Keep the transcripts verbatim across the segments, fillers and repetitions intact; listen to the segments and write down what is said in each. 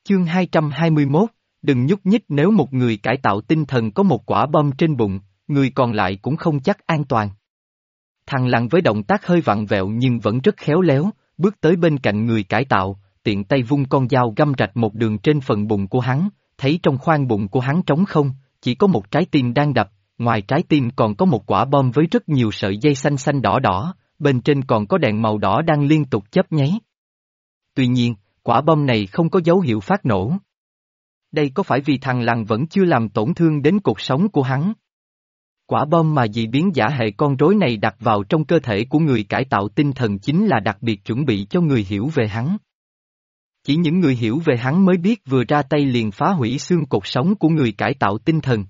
Chương hai trăm hai mươi mốt, đừng nhúc nhích. Nếu một người cải tạo tinh thần có một quả bom trên bụng, người còn lại cũng không chắc an toàn. Thằng Lằn với động tác hơi vặn vẹo nhưng vẫn rất khéo léo, bước tới bên cạnh người cải tạo, tiện tay vung con dao găm rạch một đường trên phần bụng của hắn, thấy trong khoang bụng của hắn trống không, chỉ có một trái tim đang đập, ngoài trái tim còn có một quả bom với rất nhiều sợi dây xanh xanh đỏ đỏ, bên trên còn có đèn màu đỏ đang liên tục chớp nháy. Tuy nhiên, quả bom này không có dấu hiệu phát nổ. Đây có phải vì thằng Lằn vẫn chưa làm tổn thương đến cột sống của hắn? Quả bom mà dị biến giả hệ con rối này đặt vào trong cơ thể của người cải tạo tinh thần chính là đặc biệt chuẩn bị cho người hiểu về hắn. Chỉ những người hiểu về hắn mới biết vừa ra tay liền phá hủy xương cột sống của người cải tạo tinh thần.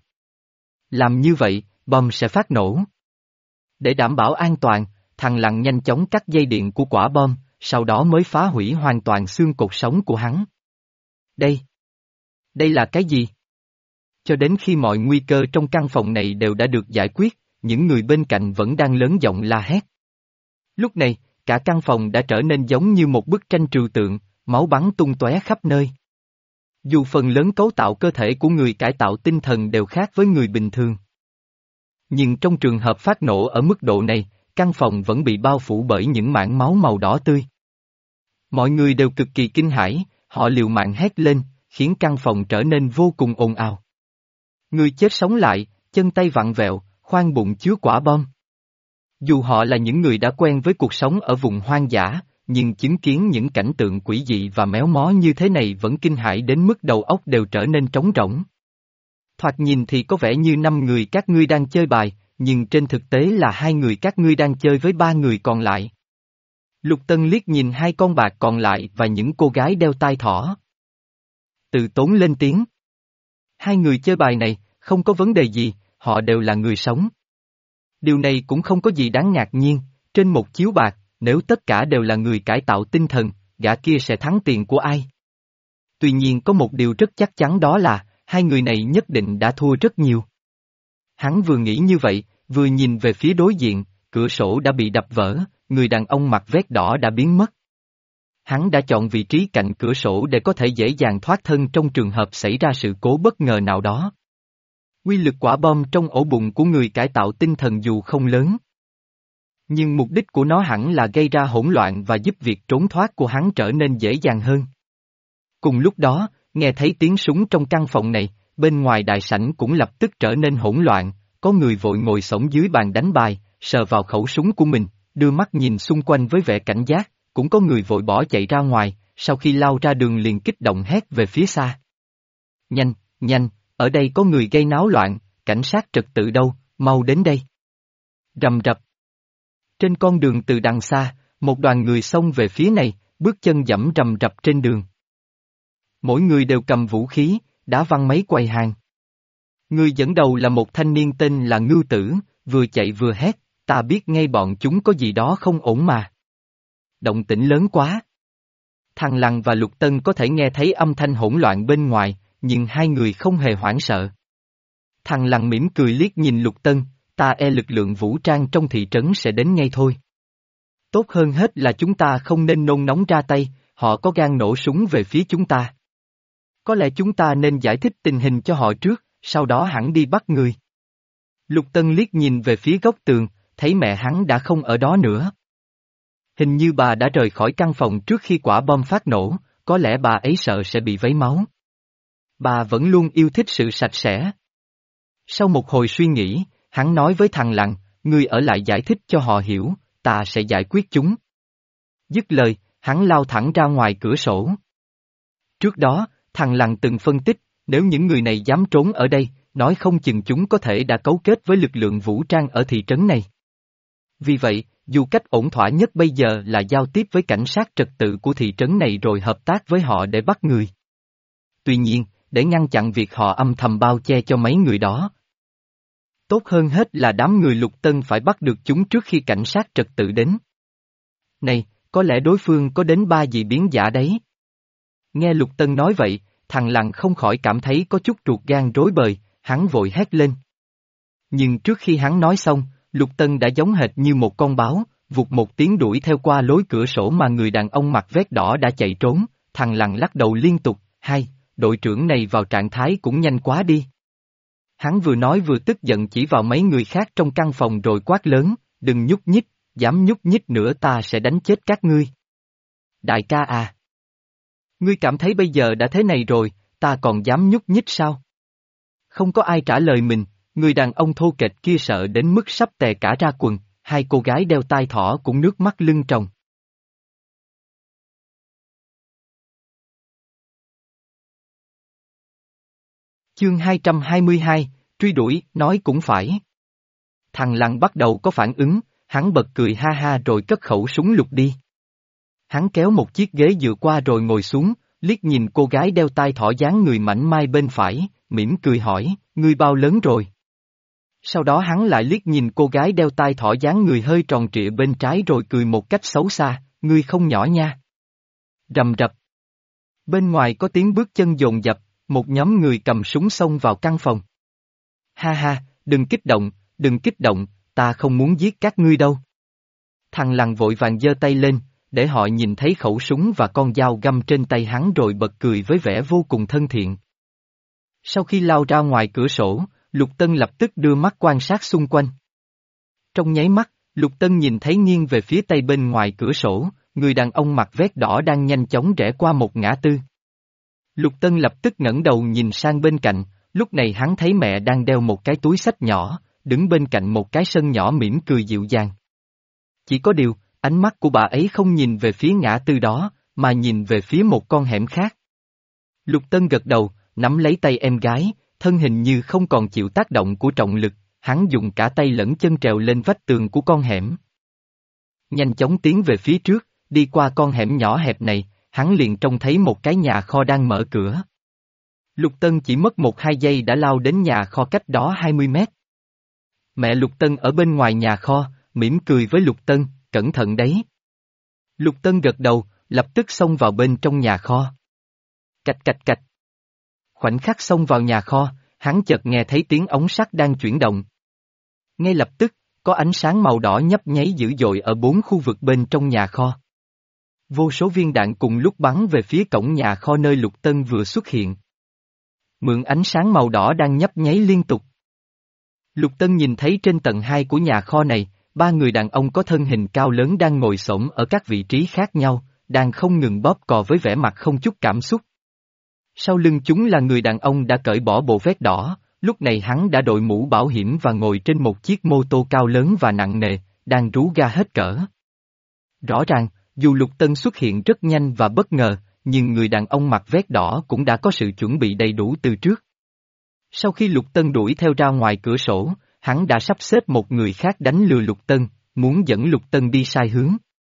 Làm như vậy, bom sẽ phát nổ. Để đảm bảo an toàn, thằng Lằn nhanh chóng cắt dây điện của quả bom, sau đó mới phá hủy hoàn toàn xương cột sống của hắn. Đây. Đây là cái gì? Cho đến khi mọi nguy cơ trong căn phòng này đều đã được giải quyết, những người bên cạnh vẫn đang lớn giọng la hét. Lúc này, cả căn phòng đã trở nên giống như một bức tranh trừu tượng, máu bắn tung tóe khắp nơi. Dù phần lớn cấu tạo cơ thể của người cải tạo tinh thần đều khác với người bình thường. Nhưng trong trường hợp phát nổ ở mức độ này, căn phòng vẫn bị bao phủ bởi những mảng máu màu đỏ tươi. Mọi người đều cực kỳ kinh hãi, họ liều mạng hét lên, khiến căn phòng trở nên vô cùng ồn ào. Người chết sống lại, chân tay vặn vẹo, khoang bụng chứa quả bom. Dù họ là những người đã quen với cuộc sống ở vùng hoang dã, nhưng chứng kiến những cảnh tượng quỷ dị và méo mó như thế này vẫn kinh hãi đến mức đầu óc đều trở nên trống rỗng. Thoạt nhìn thì có vẻ như năm người các ngươi đang chơi bài, nhưng trên thực tế là hai người các ngươi đang chơi với ba người còn lại. Lục Tân liếc nhìn hai con bạc còn lại và những cô gái đeo tai thỏ. Từ Tốn lên tiếng. Hai người chơi bài này, không có vấn đề gì, họ đều là người sống. Điều này cũng không có gì đáng ngạc nhiên, trên một chiếu bạc, nếu tất cả đều là người cải tạo tinh thần, gã kia sẽ thắng tiền của ai? Tuy nhiên có một điều rất chắc chắn đó là, hai người này nhất định đã thua rất nhiều. Hắn vừa nghĩ như vậy, vừa nhìn về phía đối diện, cửa sổ đã bị đập vỡ, người đàn ông mặc vest đỏ đã biến mất. Hắn đã chọn vị trí cạnh cửa sổ để có thể dễ dàng thoát thân trong trường hợp xảy ra sự cố bất ngờ nào đó. Quy lực quả bom trong ổ bụng của người cải tạo tinh thần dù không lớn, nhưng mục đích của nó hẳn là gây ra hỗn loạn và giúp việc trốn thoát của hắn trở nên dễ dàng hơn. Cùng lúc đó, nghe thấy tiếng súng trong căn phòng này, bên ngoài đại sảnh cũng lập tức trở nên hỗn loạn, có người vội ngồi xổm dưới bàn đánh bài, sờ vào khẩu súng của mình, đưa mắt nhìn xung quanh với vẻ cảnh giác, cũng có người vội bỏ chạy ra ngoài, sau khi lao ra đường liền kích động hét về phía xa. Nhanh, nhanh, ở đây có người gây náo loạn, cảnh sát trật tự đâu, mau đến đây. Rầm rập. Trên con đường từ đằng xa, một đoàn người xông về phía này, bước chân dẫm rầm rập trên đường. Mỗi người đều cầm vũ khí, đá văng mấy quầy hàng. Người dẫn đầu là một thanh niên tên là Ngưu Tử, vừa chạy vừa hét, ta biết ngay bọn chúng có gì đó không ổn mà. Động tĩnh lớn quá. Thằng Lằn và Lục Tân có thể nghe thấy âm thanh hỗn loạn bên ngoài, nhưng hai người không hề hoảng sợ. Thằng Lằn mỉm cười liếc nhìn Lục Tân, ta e lực lượng vũ trang trong thị trấn sẽ đến ngay thôi. Tốt hơn hết là chúng ta không nên nôn nóng ra tay, họ có gan nổ súng về phía chúng ta. Có lẽ chúng ta nên giải thích tình hình cho họ trước, sau đó hẳn đi bắt người. Lục Tân liếc nhìn về phía góc tường, thấy mẹ hắn đã không ở đó nữa. Hình như bà đã rời khỏi căn phòng trước khi quả bom phát nổ, có lẽ bà ấy sợ sẽ bị vấy máu. Bà vẫn luôn yêu thích sự sạch sẽ. Sau một hồi suy nghĩ, hắn nói với thằng Lằn, ngươi ở lại giải thích cho họ hiểu, ta sẽ giải quyết chúng. Dứt lời, hắn lao thẳng ra ngoài cửa sổ. Trước đó, thằng Lằn từng phân tích, nếu những người này dám trốn ở đây, nói không chừng chúng có thể đã cấu kết với lực lượng vũ trang ở thị trấn này. Vì vậy, dù cách ổn thỏa nhất bây giờ là giao tiếp với cảnh sát trật tự của thị trấn này rồi hợp tác với họ để bắt người. Tuy nhiên, để ngăn chặn việc họ âm thầm bao che cho mấy người đó, tốt hơn hết là đám người Lục Tân phải bắt được chúng trước khi cảnh sát trật tự đến. Này, có lẽ đối phương có đến ba dị biến giả đấy. Nghe Lục Tân nói vậy, thằng Lằn không khỏi cảm thấy có chút ruột gan rối bời, hắn vội hét lên. Nhưng trước khi hắn nói xong, Lục Tân đã giống hệt như một con báo, vụt một tiếng đuổi theo qua lối cửa sổ mà người đàn ông mặc vest đỏ đã chạy trốn, thằng Lằn lắc đầu liên tục, hai, đội trưởng này vào trạng thái cũng nhanh quá đi. Hắn vừa nói vừa tức giận chỉ vào mấy người khác trong căn phòng rồi quát lớn, đừng nhúc nhích, dám nhúc nhích nữa ta sẽ đánh chết các ngươi. Đại ca à! Ngươi cảm thấy bây giờ đã thế này rồi, ta còn dám nhúc nhích sao? Không có ai trả lời mình, người đàn ông thô kệch kia sợ đến mức sắp tè cả ra quần, hai cô gái đeo tai thỏ cũng nước mắt lưng tròng. Chương hai trăm hai mươi hai, truy đuổi, nói cũng phải. Thằng Lăng bắt đầu có phản ứng, hắn bật cười ha ha rồi cất khẩu súng lục đi. Hắn kéo một chiếc ghế dựa qua rồi ngồi xuống, liếc nhìn cô gái đeo tai thỏ dáng người mảnh mai bên phải, mỉm cười hỏi, ngươi bao lớn rồi? Sau đó hắn lại liếc nhìn cô gái đeo tai thỏ dáng người hơi tròn trịa bên trái rồi cười một cách xấu xa, ngươi không nhỏ nha. Rầm rập. Bên ngoài có tiếng bước chân dồn dập, một nhóm người cầm súng xông vào căn phòng. Ha ha, đừng kích động, đừng kích động, ta không muốn giết các ngươi đâu. Thằng Lăng vội vàng giơ tay lên, để họ nhìn thấy khẩu súng và con dao găm trên tay hắn rồi bật cười với vẻ vô cùng thân thiện. Sau khi lao ra ngoài cửa sổ, Lục Tân lập tức đưa mắt quan sát xung quanh. Trong nháy mắt, Lục Tân nhìn thấy nghiêng về phía tây bên ngoài cửa sổ, người đàn ông mặc vest đỏ đang nhanh chóng rẽ qua một ngã tư. Lục Tân lập tức ngẩng đầu nhìn sang bên cạnh, lúc này hắn thấy mẹ đang đeo một cái túi xách nhỏ, đứng bên cạnh một cái sân nhỏ mỉm cười dịu dàng. Chỉ có điều, ánh mắt của bà ấy không nhìn về phía ngã tư đó, mà nhìn về phía một con hẻm khác. Lục Tân gật đầu, nắm lấy tay em gái, thân hình như không còn chịu tác động của trọng lực, hắn dùng cả tay lẫn chân trèo lên vách tường của con hẻm. Nhanh chóng tiến về phía trước, đi qua con hẻm nhỏ hẹp này, hắn liền trông thấy một cái nhà kho đang mở cửa. Lục Tân chỉ mất một hai giây đã lao đến nhà kho cách đó hai mươi mét. Mẹ Lục Tân ở bên ngoài nhà kho, mỉm cười với Lục Tân, cẩn thận đấy. Lục Tân gật đầu, lập tức xông vào bên trong nhà kho. Cạch cạch cạch. Khoảnh khắc xông vào nhà kho, hắn chợt nghe thấy tiếng ống sắt đang chuyển động. Ngay lập tức, có ánh sáng màu đỏ nhấp nháy dữ dội ở bốn khu vực bên trong nhà kho. Vô số viên đạn cùng lúc bắn về phía cổng nhà kho nơi Lục Tân vừa xuất hiện. Mượn ánh sáng màu đỏ đang nhấp nháy liên tục. Lục Tân nhìn thấy trên tầng hai của nhà kho này, ba người đàn ông có thân hình cao lớn đang ngồi xổm ở các vị trí khác nhau, đang không ngừng bóp cò với vẻ mặt không chút cảm xúc. Sau lưng chúng là người đàn ông đã cởi bỏ bộ vest đỏ, lúc này hắn đã đội mũ bảo hiểm và ngồi trên một chiếc mô tô cao lớn và nặng nề, đang rú ga hết cỡ. Rõ ràng, dù Lục Tân xuất hiện rất nhanh và bất ngờ, nhưng người đàn ông mặc vest đỏ cũng đã có sự chuẩn bị đầy đủ từ trước. Sau khi Lục Tân đuổi theo ra ngoài cửa sổ, hắn đã sắp xếp một người khác đánh lừa Lục Tân, muốn dẫn Lục Tân đi sai hướng.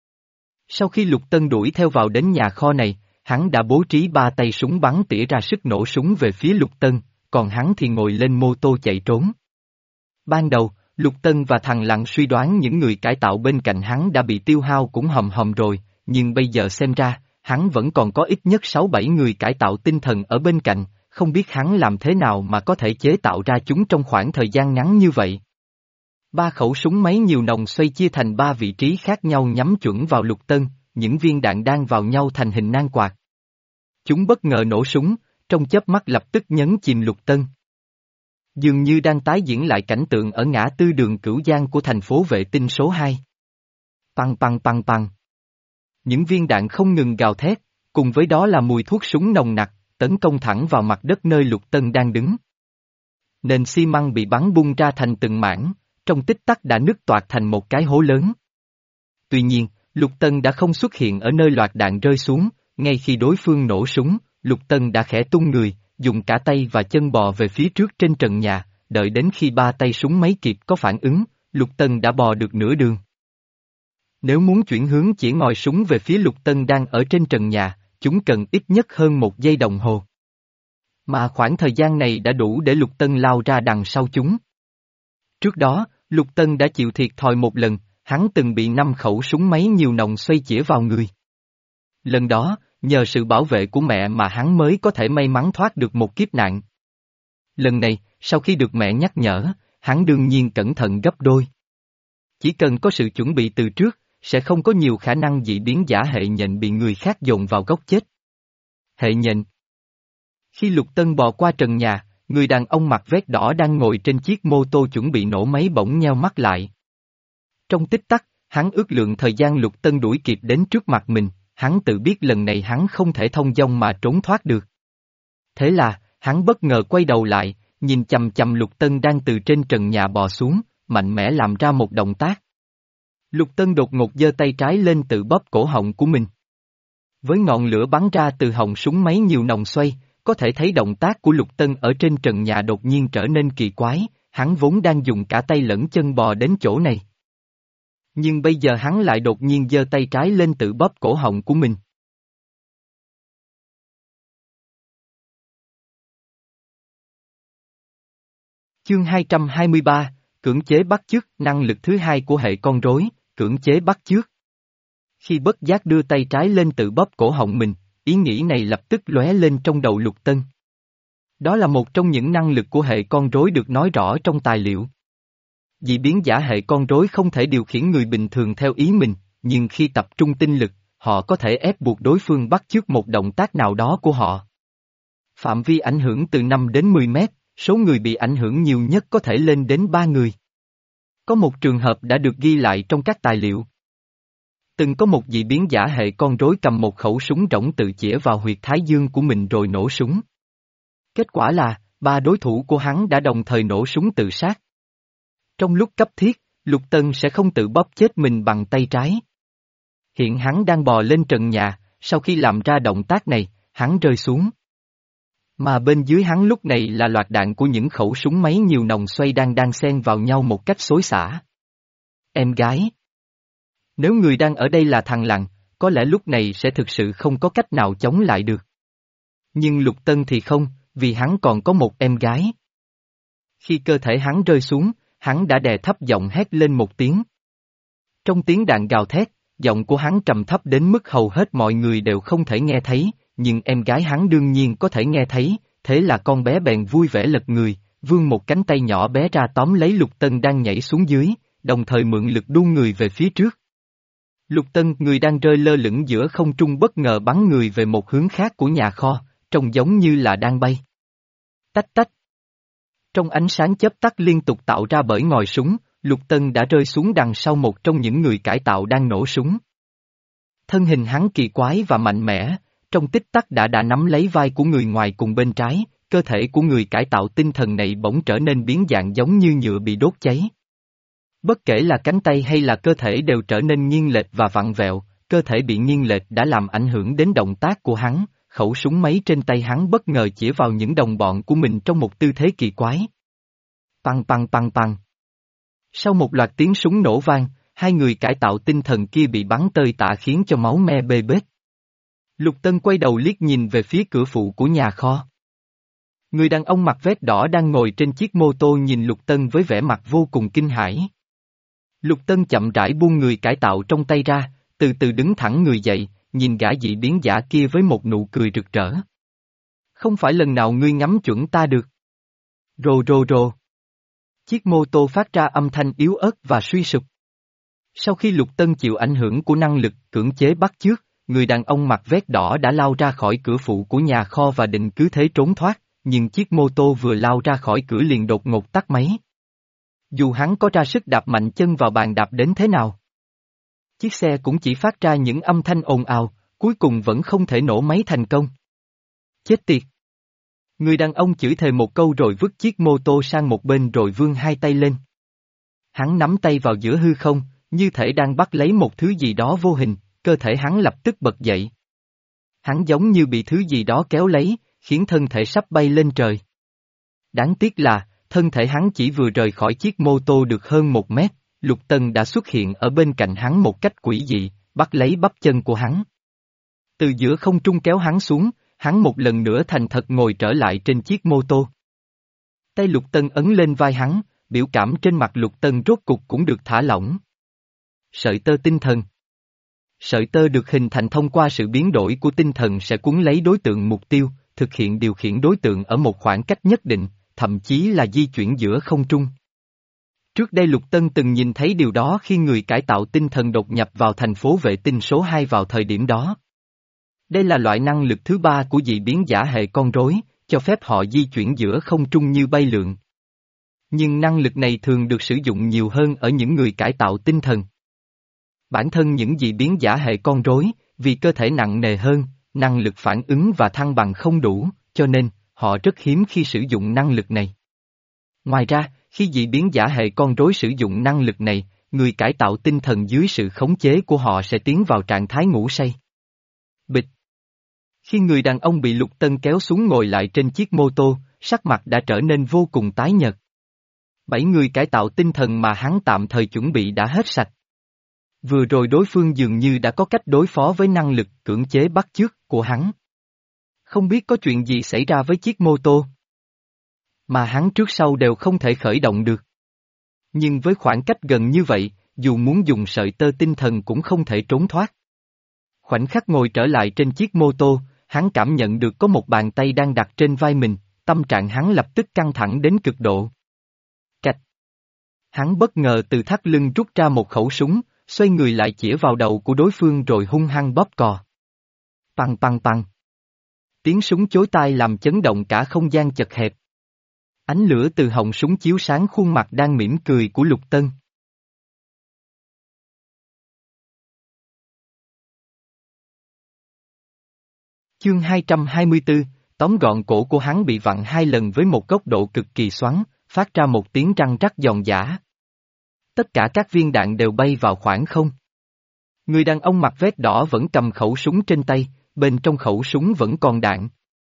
Sau khi Lục Tân đuổi theo vào đến nhà kho này, hắn đã bố trí ba tay súng bắn tỉa ra sức nổ súng về phía Lục Tân, còn hắn thì ngồi lên mô tô chạy trốn. Ban đầu, Lục Tân và thằng Lặng suy đoán những người cải tạo bên cạnh hắn đã bị tiêu hao cũng hầm hầm rồi, nhưng bây giờ xem ra, hắn vẫn còn có ít nhất sáu bảy người cải tạo tinh thần ở bên cạnh, không biết hắn làm thế nào mà có thể chế tạo ra chúng trong khoảng thời gian ngắn như vậy. Ba khẩu súng máy nhiều nòng xoay chia thành ba vị trí khác nhau nhắm chuẩn vào Lục Tân, những viên đạn đang vào nhau thành hình nan quạt. Chúng bất ngờ nổ súng, trong chớp mắt lập tức nhấn chìm Lục Tân. Dường như đang tái diễn lại cảnh tượng ở ngã tư đường Cửu Giang của thành phố vệ tinh số hai. Păng păng păng păng. Những viên đạn không ngừng gào thét, cùng với đó là mùi thuốc súng nồng nặc, tấn công thẳng vào mặt đất nơi Lục Tân đang đứng. Nền xi măng bị bắn bung ra thành từng mảng, trong tích tắc đã nứt toạc thành một cái hố lớn. Tuy nhiên, Lục Tân đã không xuất hiện ở nơi loạt đạn rơi xuống, ngay khi đối phương nổ súng, Lục Tân đã khẽ tung người, dùng cả tay và chân bò về phía trước trên trần nhà, đợi đến khi ba tay súng máy kịp có phản ứng, Lục Tân đã bò được nửa đường. Nếu muốn chuyển hướng chỉ ngòi súng về phía Lục Tân đang ở trên trần nhà, chúng cần ít nhất hơn một giây đồng hồ. Mà khoảng thời gian này đã đủ để Lục Tân lao ra đằng sau chúng. Trước đó, Lục Tân đã chịu thiệt thòi một lần, hắn từng bị năm khẩu súng máy nhiều nòng xoay chĩa vào người. Lần đó, nhờ sự bảo vệ của mẹ mà hắn mới có thể may mắn thoát được một kiếp nạn. Lần này, sau khi được mẹ nhắc nhở, hắn đương nhiên cẩn thận gấp đôi. Chỉ cần có sự chuẩn bị từ trước, sẽ không có nhiều khả năng dị biến giả hệ nhện bị người khác dồn vào góc chết. Hệ nhện. Khi Lục Tân bò qua trần nhà, người đàn ông mặc vest đỏ đang ngồi trên chiếc mô tô chuẩn bị nổ máy bỗng nheo mắt lại. Trong tích tắc, hắn ước lượng thời gian Lục Tân đuổi kịp đến trước mặt mình, hắn tự biết lần này hắn không thể thông dong mà trốn thoát được. Thế là, hắn bất ngờ quay đầu lại, nhìn chằm chằm Lục Tân đang từ trên trần nhà bò xuống, mạnh mẽ làm ra một động tác. Lục Tân đột ngột giơ tay trái lên tự bóp cổ họng của mình. Với ngọn lửa bắn ra từ họng súng máy nhiều nòng xoay, có thể thấy động tác của Lục Tân ở trên trần nhà đột nhiên trở nên kỳ quái, hắn vốn đang dùng cả tay lẫn chân bò đến chỗ này. Nhưng bây giờ hắn lại đột nhiên giơ tay trái lên tự bóp cổ họng của mình. Chương hai trăm hai mươi ba, cưỡng chế bắt chước, năng lực thứ hai của hệ con rối, cưỡng chế bắt chước. Khi bất giác đưa tay trái lên tự bóp cổ họng mình, ý nghĩ này lập tức lóe lên trong đầu Lục Tân. Đó là một trong những năng lực của hệ con rối được nói rõ trong tài liệu. Dị biến giả hệ con rối không thể điều khiển người bình thường theo ý mình, nhưng khi tập trung tinh lực, họ có thể ép buộc đối phương bắt chước một động tác nào đó của họ. Phạm vi ảnh hưởng từ năm đến mười mét, số người bị ảnh hưởng nhiều nhất có thể lên đến ba người. Có một trường hợp đã được ghi lại trong các tài liệu. Từng có một dị biến giả hệ con rối cầm một khẩu súng rỗng tự chĩa vào huyệt thái dương của mình rồi nổ súng. Kết quả là, ba đối thủ của hắn đã đồng thời nổ súng tự sát. Trong lúc cấp thiết, Lục Tân sẽ không tự bóp chết mình bằng tay trái. Hiện hắn đang bò lên trần nhà, sau khi làm ra động tác này, hắn rơi xuống. Mà bên dưới hắn lúc này là loạt đạn của những khẩu súng máy nhiều nòng xoay đang đan xen vào nhau một cách xối xả. Em gái. Nếu người đang ở đây là thằng Lằn, có lẽ lúc này sẽ thực sự không có cách nào chống lại được. Nhưng Lục Tân thì không, vì hắn còn có một em gái. Khi cơ thể hắn rơi xuống, hắn đã đè thấp giọng hét lên một tiếng. Trong tiếng đạn gào thét, giọng của hắn trầm thấp đến mức hầu hết mọi người đều không thể nghe thấy, nhưng em gái hắn đương nhiên có thể nghe thấy, thế là con bé bèn vui vẻ lật người, vươn một cánh tay nhỏ bé ra tóm lấy Lục Tân đang nhảy xuống dưới, đồng thời mượn lực đu người về phía trước. Lục Tân, người đang rơi lơ lửng giữa không trung bất ngờ bắn người về một hướng khác của nhà kho, trông giống như là đang bay. Tách tách. Trong ánh sáng chớp tắt liên tục tạo ra bởi ngòi súng, Lục Tân đã rơi xuống đằng sau một trong những người cải tạo đang nổ súng. Thân hình hắn kỳ quái và mạnh mẽ, trong tích tắc đã đã nắm lấy vai của người ngoài cùng bên trái, cơ thể của người cải tạo tinh thần này bỗng trở nên biến dạng giống như nhựa bị đốt cháy. Bất kể là cánh tay hay là cơ thể đều trở nên nghiêng lệch và vặn vẹo, cơ thể bị nghiêng lệch đã làm ảnh hưởng đến động tác của hắn, khẩu súng máy trên tay hắn bất ngờ chĩa vào những đồng bọn của mình trong một tư thế kỳ quái. Păng păng păng păng. Sau một loạt tiếng súng nổ vang, hai người cải tạo tinh thần kia bị bắn tơi tả khiến cho máu me bê bết. Lục Tân quay đầu liếc nhìn về phía cửa phụ của nhà kho. Người đàn ông mặc vest đỏ đang ngồi trên chiếc mô tô nhìn Lục Tân với vẻ mặt vô cùng kinh hãi. Lục Tân chậm rãi buông người cải tạo trong tay ra, từ từ đứng thẳng người dậy, nhìn gã dị biến giả kia với một nụ cười rực rỡ. Không phải lần nào ngươi ngắm chuẩn ta được. Rồ rồ rồ. Chiếc mô tô phát ra âm thanh yếu ớt và suy sụp. Sau khi Lục Tân chịu ảnh hưởng của năng lực cưỡng chế bắt chước, người đàn ông mặc vest đỏ đã lao ra khỏi cửa phụ của nhà kho và định cứ thế trốn thoát, nhưng chiếc mô tô vừa lao ra khỏi cửa liền đột ngột tắt máy. Dù hắn có ra sức đạp mạnh chân vào bàn đạp đến thế nào, chiếc xe cũng chỉ phát ra những âm thanh ồn ào, cuối cùng vẫn không thể nổ máy thành công. Chết tiệt! Người đàn ông chửi thề một câu rồi vứt chiếc mô tô sang một bên rồi vươn hai tay lên. Hắn nắm tay vào giữa hư không, như thể đang bắt lấy một thứ gì đó vô hình, cơ thể hắn lập tức bật dậy. Hắn giống như bị thứ gì đó kéo lấy, khiến thân thể sắp bay lên trời. Đáng tiếc là, thân thể hắn chỉ vừa rời khỏi chiếc mô tô được hơn một mét, Lục Tân đã xuất hiện ở bên cạnh hắn một cách quỷ dị, bắt lấy bắp chân của hắn. Từ giữa không trung kéo hắn xuống, hắn một lần nữa thành thật ngồi trở lại trên chiếc mô tô. Tay Lục Tân ấn lên vai hắn, biểu cảm trên mặt Lục Tân rốt cục cũng được thả lỏng. Sợi tơ tinh thần. Sợi tơ được hình thành thông qua sự biến đổi của tinh thần sẽ cuốn lấy đối tượng mục tiêu, thực hiện điều khiển đối tượng ở một khoảng cách nhất định, thậm chí là di chuyển giữa không trung. Trước đây Lục Tân từng nhìn thấy điều đó khi người cải tạo tinh thần đột nhập vào thành phố vệ tinh số hai vào thời điểm đó. Đây là loại năng lực thứ ba của dị biến giả hệ con rối, cho phép họ di chuyển giữa không trung như bay lượn. Nhưng năng lực này thường được sử dụng nhiều hơn ở những người cải tạo tinh thần. Bản thân những dị biến giả hệ con rối, vì cơ thể nặng nề hơn, năng lực phản ứng và thăng bằng không đủ, cho nên, họ rất hiếm khi sử dụng năng lực này. Ngoài ra, khi dị biến giả hệ con rối sử dụng năng lực này, người cải tạo tinh thần dưới sự khống chế của họ sẽ tiến vào trạng thái ngủ say. Bịch. Khi người đàn ông bị Lục Tân kéo xuống ngồi lại trên chiếc mô tô, sắc mặt đã trở nên vô cùng tái nhợt. Bảy người cải tạo tinh thần mà hắn tạm thời chuẩn bị đã hết sạch. Vừa rồi đối phương dường như đã có cách đối phó với năng lực cưỡng chế bắt chước của hắn. Không biết có chuyện gì xảy ra với chiếc mô tô. Mà hắn trước sau đều không thể khởi động được. Nhưng với khoảng cách gần như vậy, dù muốn dùng sợi tơ tinh thần cũng không thể trốn thoát. Khoảnh khắc ngồi trở lại trên chiếc mô tô, hắn cảm nhận được có một bàn tay đang đặt trên vai mình, tâm trạng hắn lập tức căng thẳng đến cực độ. Cạch. Hắn bất ngờ từ thắt lưng rút ra một khẩu súng, xoay người lại chĩa vào đầu của đối phương rồi hung hăng bóp cò. Păng păng păng. Tiếng súng chối tai làm chấn động cả không gian chật hẹp. Ánh lửa từ họng súng chiếu sáng khuôn mặt đang mỉm cười của Lục Tân. Chương hai trăm hai mươi tư, tóm gọn cổ của hắn bị vặn hai lần với một góc độ cực kỳ xoắn, phát ra một tiếng răng rắc giòn giã. Tất cả các viên đạn đều bay vào khoảng không. Người đàn ông mặc vest đỏ vẫn cầm khẩu súng trên tay, bên trong khẩu súng vẫn còn đạn.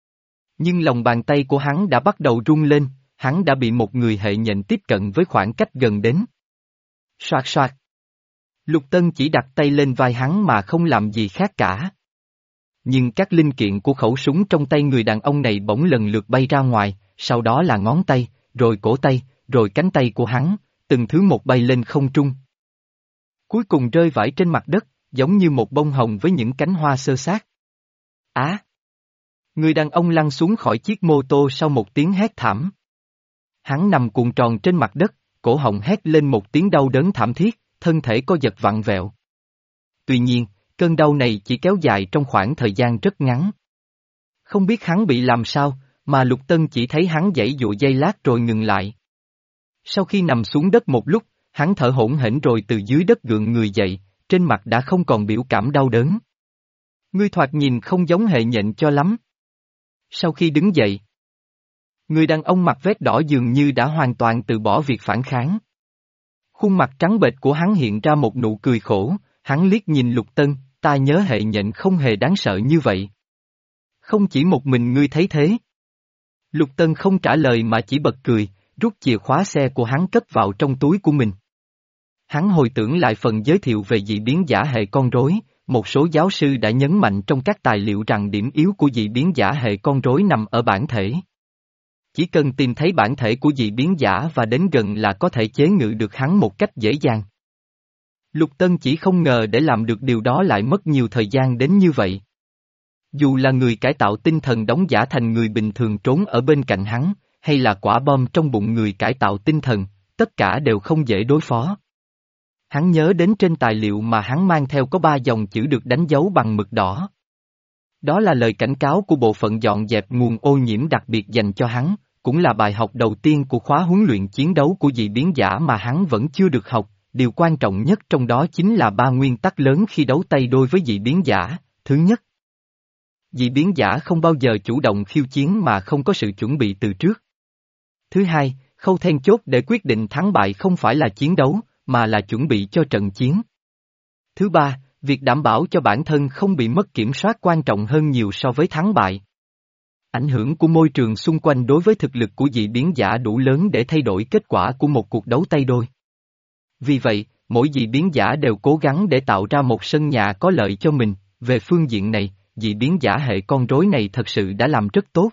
Nhưng lòng bàn tay của hắn đã bắt đầu run lên, hắn đã bị một người hệ nhện tiếp cận với khoảng cách gần đến. Soạt soạt. Lục Tân chỉ đặt tay lên vai hắn mà không làm gì khác cả. Nhưng các linh kiện của khẩu súng trong tay người đàn ông này bỗng lần lượt bay ra ngoài, sau đó là ngón tay, rồi cổ tay, rồi cánh tay của hắn, từng thứ một bay lên không trung. Cuối cùng rơi vãi trên mặt đất, giống như một bông hồng với những cánh hoa xơ xác. Á! Người đàn ông lăn xuống khỏi chiếc mô tô sau một tiếng hét thảm. Hắn nằm cuộn tròn trên mặt đất, cổ họng hét lên một tiếng đau đớn thảm thiết, thân thể co giật vặn vẹo. Tuy nhiên, cơn đau này chỉ kéo dài trong khoảng thời gian rất ngắn. Không biết hắn bị làm sao, mà Lục Tân chỉ thấy hắn giãy giụa giây lát rồi ngừng lại. Sau khi nằm xuống đất một lúc, hắn thở hổn hển rồi từ dưới đất gượng người dậy, trên mặt đã không còn biểu cảm đau đớn. Ngươi thoạt nhìn không giống hệ nhện cho lắm. Sau khi đứng dậy, người đàn ông mặc vest đỏ dường như đã hoàn toàn từ bỏ việc phản kháng. Khuôn mặt trắng bệch của hắn hiện ra một nụ cười khổ, hắn liếc nhìn Lục Tân, ta nhớ hệ nhện không hề đáng sợ như vậy. Không chỉ một mình ngươi thấy thế. Lục Tân không trả lời mà chỉ bật cười, rút chìa khóa xe của hắn cất vào trong túi của mình. Hắn hồi tưởng lại phần giới thiệu về dị biến giả hệ con rối, một số giáo sư đã nhấn mạnh trong các tài liệu rằng điểm yếu của dị biến giả hệ con rối nằm ở bản thể. Chỉ cần tìm thấy bản thể của dị biến giả và đến gần là có thể chế ngự được hắn một cách dễ dàng. Lục Tân chỉ không ngờ để làm được điều đó lại mất nhiều thời gian đến như vậy. Dù là người cải tạo tinh thần đóng giả thành người bình thường trốn ở bên cạnh hắn, hay là quả bom trong bụng người cải tạo tinh thần, tất cả đều không dễ đối phó. Hắn nhớ đến trên tài liệu mà hắn mang theo có ba dòng chữ được đánh dấu bằng mực đỏ. Đó là lời cảnh cáo của bộ phận dọn dẹp nguồn ô nhiễm đặc biệt dành cho hắn, cũng là bài học đầu tiên của khóa huấn luyện chiến đấu của dị biến giả mà hắn vẫn chưa được học. Điều quan trọng nhất trong đó chính là ba nguyên tắc lớn khi đấu tay đôi với dị biến giả. Thứ nhất, dị biến giả không bao giờ chủ động khiêu chiến mà không có sự chuẩn bị từ trước. Thứ hai, khâu then chốt để quyết định thắng bại không phải là chiến đấu, mà là chuẩn bị cho trận chiến. Thứ ba, việc đảm bảo cho bản thân không bị mất kiểm soát quan trọng hơn nhiều so với thắng bại. Ảnh hưởng của môi trường xung quanh đối với thực lực của dị biến giả đủ lớn để thay đổi kết quả của một cuộc đấu tay đôi. Vì vậy, mỗi dị biến giả đều cố gắng để tạo ra một sân nhà có lợi cho mình, về phương diện này, dị biến giả hệ con rối này thật sự đã làm rất tốt.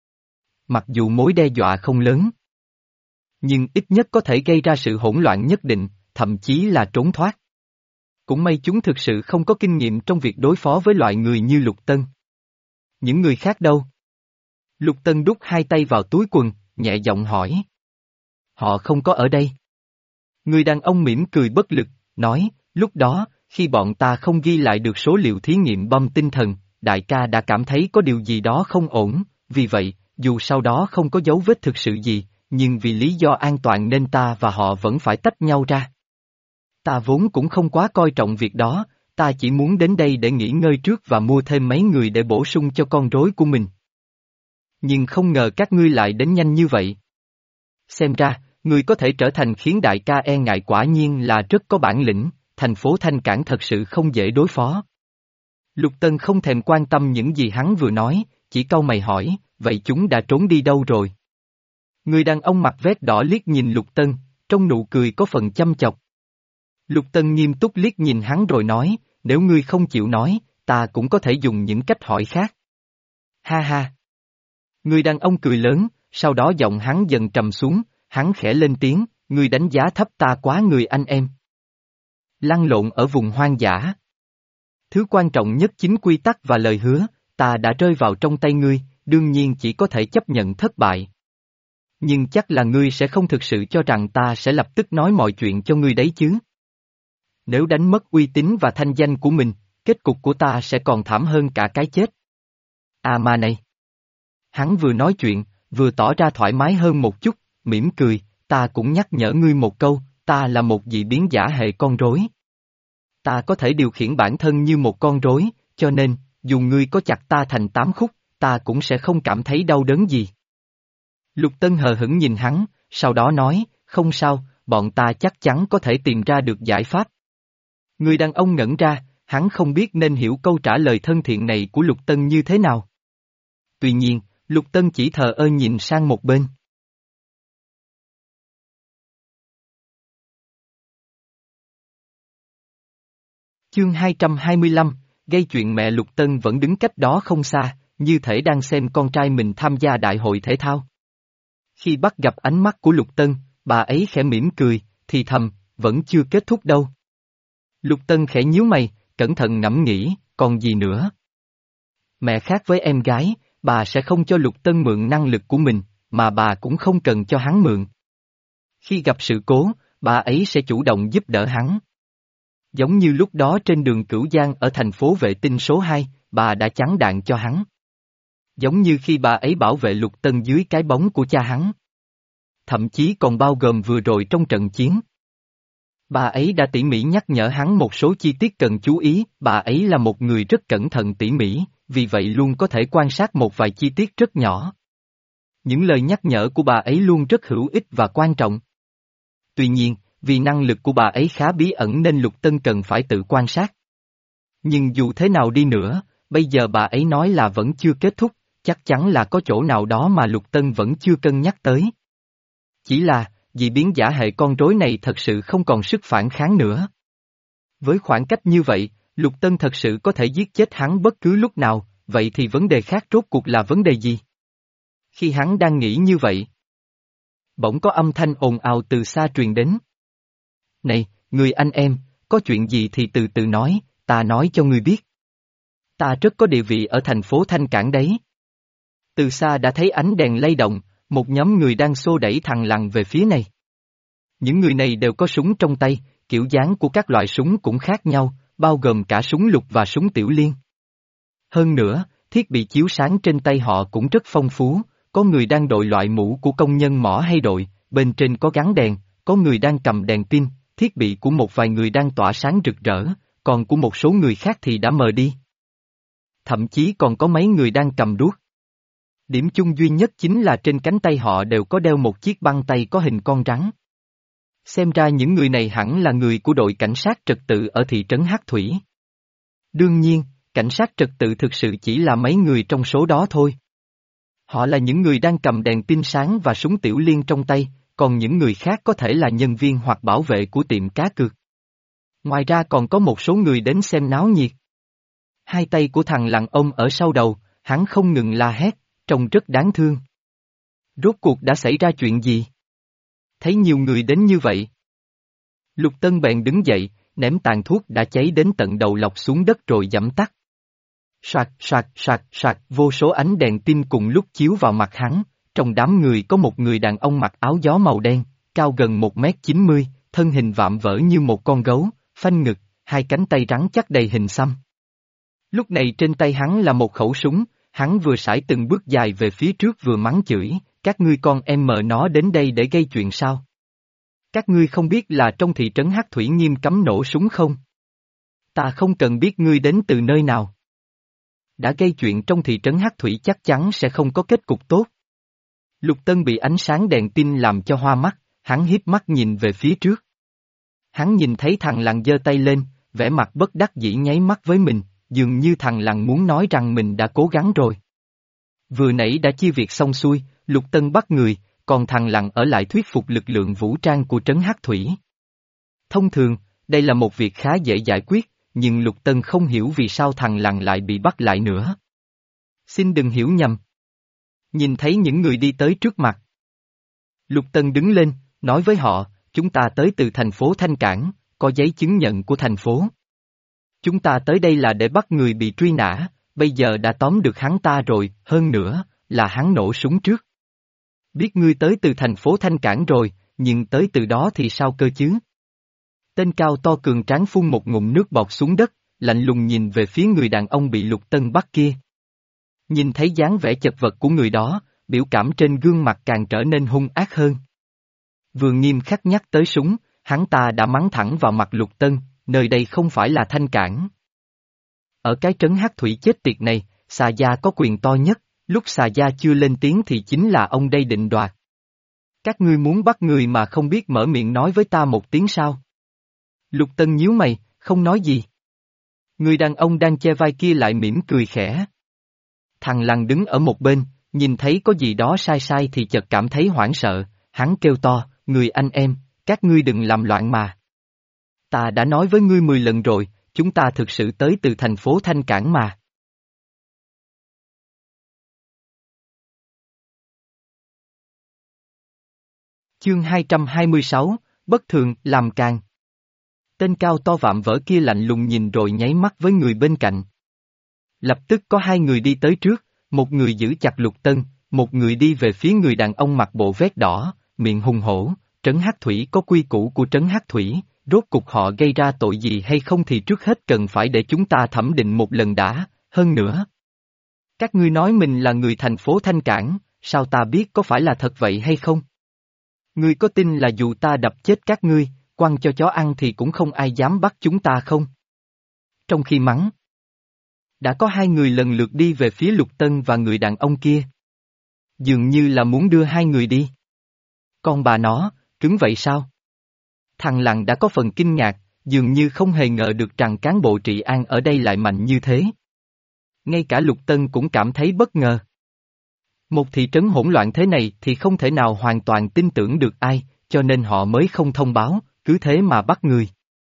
Mặc dù mối đe dọa không lớn, nhưng ít nhất có thể gây ra sự hỗn loạn nhất định, thậm chí là trốn thoát. Cũng may chúng thực sự không có kinh nghiệm trong việc đối phó với loại người như Lục Tân. Những người khác đâu? Lục Tân đút hai tay vào túi quần, nhẹ giọng hỏi. Họ không có ở đây. Người đàn ông mỉm cười bất lực, nói, lúc đó, khi bọn ta không ghi lại được số liệu thí nghiệm bom tinh thần, đại ca đã cảm thấy có điều gì đó không ổn, vì vậy, dù sau đó không có dấu vết thực sự gì, nhưng vì lý do an toàn nên ta và họ vẫn phải tách nhau ra. Ta vốn cũng không quá coi trọng việc đó, ta chỉ muốn đến đây để nghỉ ngơi trước và mua thêm mấy người để bổ sung cho con rối của mình. Nhưng không ngờ các ngươi lại đến nhanh như vậy. Xem ra, ngươi có thể trở thành khiến đại ca e ngại quả nhiên là rất có bản lĩnh, thành phố Thanh Cảng thật sự không dễ đối phó. Lục Tân không thèm quan tâm những gì hắn vừa nói, chỉ cau mày hỏi, vậy chúng đã trốn đi đâu rồi? Người đàn ông mặt vét đỏ liếc nhìn Lục Tân, trong nụ cười có phần chăm chọc. Lục Tân nghiêm túc liếc nhìn hắn rồi nói, nếu ngươi không chịu nói, ta cũng có thể dùng những cách hỏi khác. Ha ha. Người đàn ông cười lớn, sau đó giọng hắn dần trầm xuống, hắn khẽ lên tiếng, ngươi đánh giá thấp ta quá người anh em. Lăn lộn ở vùng hoang dã. Thứ quan trọng nhất chính quy tắc và lời hứa, ta đã rơi vào trong tay ngươi, đương nhiên chỉ có thể chấp nhận thất bại. Nhưng chắc là ngươi sẽ không thực sự cho rằng ta sẽ lập tức nói mọi chuyện cho ngươi đấy chứ. Nếu đánh mất uy tín và thanh danh của mình, kết cục của ta sẽ còn thảm hơn cả cái chết. À mà này. Hắn vừa nói chuyện, vừa tỏ ra thoải mái hơn một chút, mỉm cười, ta cũng nhắc nhở ngươi một câu, ta là một dị biến giả hệ con rối. Ta có thể điều khiển bản thân như một con rối, cho nên, dù ngươi có chặt ta thành tám khúc, ta cũng sẽ không cảm thấy đau đớn gì. Lục Tân hờ hững nhìn hắn, sau đó nói, không sao, bọn ta chắc chắn có thể tìm ra được giải pháp. Người đàn ông ngẩn ra, hắn không biết nên hiểu câu trả lời thân thiện này của Lục Tân như thế nào. Tuy nhiên, Lục Tân chỉ thờ ơ nhìn sang một bên. Chương hai trăm hai mươi lăm, gây chuyện mẹ Lục Tân vẫn đứng cách đó không xa, như thể đang xem con trai mình tham gia đại hội thể thao. Khi bắt gặp ánh mắt của Lục Tân, bà ấy khẽ mỉm cười, thì thầm, vẫn chưa kết thúc đâu. Lục Tân khẽ nhíu mày, cẩn thận ngẫm nghĩ, còn gì nữa? Mẹ khác với em gái, bà sẽ không cho Lục Tân mượn năng lực của mình, mà bà cũng không cần cho hắn mượn. Khi gặp sự cố, bà ấy sẽ chủ động giúp đỡ hắn. Giống như lúc đó trên đường Cửu Giang ở thành phố vệ tinh số hai, bà đã chắn đạn cho hắn. Giống như khi bà ấy bảo vệ Lục Tân dưới cái bóng của cha hắn. Thậm chí còn bao gồm vừa rồi trong trận chiến. Bà ấy đã tỉ mỉ nhắc nhở hắn một số chi tiết cần chú ý, bà ấy là một người rất cẩn thận tỉ mỉ, vì vậy luôn có thể quan sát một vài chi tiết rất nhỏ. Những lời nhắc nhở của bà ấy luôn rất hữu ích và quan trọng. Tuy nhiên, vì năng lực của bà ấy khá bí ẩn nên Lục Tân cần phải tự quan sát. Nhưng dù thế nào đi nữa, bây giờ bà ấy nói là vẫn chưa kết thúc, chắc chắn là có chỗ nào đó mà Lục Tân vẫn chưa cân nhắc tới. Chỉ là, dị biến giả hệ con rối này thật sự không còn sức phản kháng nữa. Với khoảng cách như vậy, Lục Tân thật sự có thể giết chết hắn bất cứ lúc nào, vậy thì vấn đề khác rốt cuộc là vấn đề gì? Khi hắn đang nghĩ như vậy, bỗng có âm thanh ồn ào từ xa truyền đến. Này, người anh em, có chuyện gì thì từ từ nói, ta nói cho ngươi biết. Ta rất có địa vị ở thành phố Thanh Cảng đấy. Từ xa đã thấy ánh đèn lay động, một nhóm người đang xô đẩy thằng lằn về phía này. Những người này đều có súng trong tay, kiểu dáng của các loại súng cũng khác nhau, bao gồm cả súng lục và súng tiểu liên. Hơn nữa, thiết bị chiếu sáng trên tay họ cũng rất phong phú, có người đang đội loại mũ của công nhân mỏ hay đội, bên trên có gắn đèn, có người đang cầm đèn pin, thiết bị của một vài người đang tỏa sáng rực rỡ, còn của một số người khác thì đã mờ đi. Thậm chí còn có mấy người đang cầm đuốc. Điểm chung duy nhất chính là trên cánh tay họ đều có đeo một chiếc băng tay có hình con rắn. Xem ra những người này hẳn là người của đội cảnh sát trật tự ở thị trấn Hắc Thủy. Đương nhiên, cảnh sát trật tự thực sự chỉ là mấy người trong số đó thôi. Họ là những người đang cầm đèn pin sáng và súng tiểu liên trong tay, còn những người khác có thể là nhân viên hoặc bảo vệ của tiệm cá cược. Ngoài ra còn có một số người đến xem náo nhiệt. Hai tay của thằng lằn ôm ở sau đầu, hắn không ngừng la hét, trông rất đáng thương. Rốt cuộc đã xảy ra chuyện gì? Thấy nhiều người đến như vậy. Lục Tân bèn đứng dậy, ném tàn thuốc đã cháy đến tận đầu lọc xuống đất rồi giẫm tắt. Soạt soạt soạt soạt, vô số ánh đèn pin cùng lúc chiếu vào mặt hắn, trong đám người có một người đàn ông mặc áo gió màu đen, cao gần một mét chín mươi, thân hình vạm vỡ như một con gấu, phanh ngực, hai cánh tay rắn chắc đầy hình xăm. Lúc này trên tay hắn là một khẩu súng, hắn vừa sải từng bước dài về phía trước vừa mắng chửi, các ngươi con em mợ nó đến đây để gây chuyện sao? Các ngươi không biết là trong thị trấn Hắc Thủy nghiêm cấm nổ súng không? Ta không cần biết ngươi đến từ nơi nào. Đã gây chuyện trong thị trấn Hắc Thủy chắc chắn sẽ không có kết cục tốt. Lục Tân bị ánh sáng đèn tin làm cho hoa mắt, hắn híp mắt nhìn về phía trước. Hắn nhìn thấy thằng Lằn giơ tay lên, vẻ mặt bất đắc dĩ nháy mắt với mình, dường như thằng Lằn muốn nói rằng mình đã cố gắng rồi. Vừa nãy đã chia việc xong xuôi, Lục Tân bắt người, còn thằng Lằn ở lại thuyết phục lực lượng vũ trang của trấn Hắc Thủy. Thông thường, đây là một việc khá dễ giải quyết, nhưng Lục Tân không hiểu vì sao thằng Lằn lại bị bắt lại nữa. Xin đừng hiểu nhầm. Nhìn thấy những người đi tới trước mặt. Lục Tân đứng lên, nói với họ, chúng ta tới từ thành phố Thanh Cảng, có giấy chứng nhận của thành phố. Chúng ta tới đây là để bắt người bị truy nã, bây giờ đã tóm được hắn ta rồi, hơn nữa, là hắn nổ súng trước. Biết ngươi tới từ thành phố Thanh Cảng rồi, nhưng tới từ đó thì sao cơ chứ? Tên cao to cường tráng phun một ngụm nước bọt xuống đất, lạnh lùng nhìn về phía người đàn ông bị Lục Tân bắt kia. Nhìn thấy dáng vẻ chật vật của người đó, biểu cảm trên gương mặt càng trở nên hung ác hơn. Vừa nghiêm khắc nhắc tới súng, hắn ta đã mắng thẳng vào mặt Lục Tân, nơi đây không phải là Thanh Cảng. Ở cái trấn Hắc Thủy chết tiệt này, Xà Gia có quyền to nhất, lúc Xà Gia chưa lên tiếng thì chính là ông đây định đoạt. Các ngươi muốn bắt người mà không biết mở miệng nói với ta một tiếng sao? Lục Tân nhíu mày, không nói gì. Người đàn ông đang che vai kia lại mỉm cười khẽ. Thằng Lằn đứng ở một bên, nhìn thấy có gì đó sai sai thì chợt cảm thấy hoảng sợ, hắn kêu to, người anh em, các ngươi đừng làm loạn mà. Ta đã nói với ngươi mười lần rồi, chúng ta thực sự tới từ thành phố Thanh Cảng mà. Chương hai trăm hai mươi sáu, bất thường, làm càng. Tên cao to vạm vỡ kia lạnh lùng nhìn rồi nháy mắt với người bên cạnh. Lập tức có hai người đi tới trước, một người giữ chặt Lục Tân, một người đi về phía người đàn ông mặc bộ vest đỏ, miệng hùng hổ, trấn Hắc Thủy có quy củ của trấn Hắc Thủy, rốt cục họ gây ra tội gì hay không thì trước hết cần phải để chúng ta thẩm định một lần đã, hơn nữa. Các ngươi nói mình là người thành phố Thanh Cảng, sao ta biết có phải là thật vậy hay không? Ngươi có tin là dù ta đập chết các ngươi, quăng cho chó ăn thì cũng không ai dám bắt chúng ta không? Trong khi mắng, đã có hai người lần lượt đi về phía Lục Tân và người đàn ông kia. Dường như là muốn đưa hai người đi. Con bà nó, cứng vậy sao? Thằng Lằn đã có phần kinh ngạc, dường như không hề ngờ được rằng cán bộ trị an ở đây lại mạnh như thế. Ngay cả Lục Tân cũng cảm thấy bất ngờ. Một thị trấn hỗn loạn thế này thì không thể nào hoàn toàn tin tưởng được ai, cho nên họ mới không thông báo, cứ thế mà bắt người.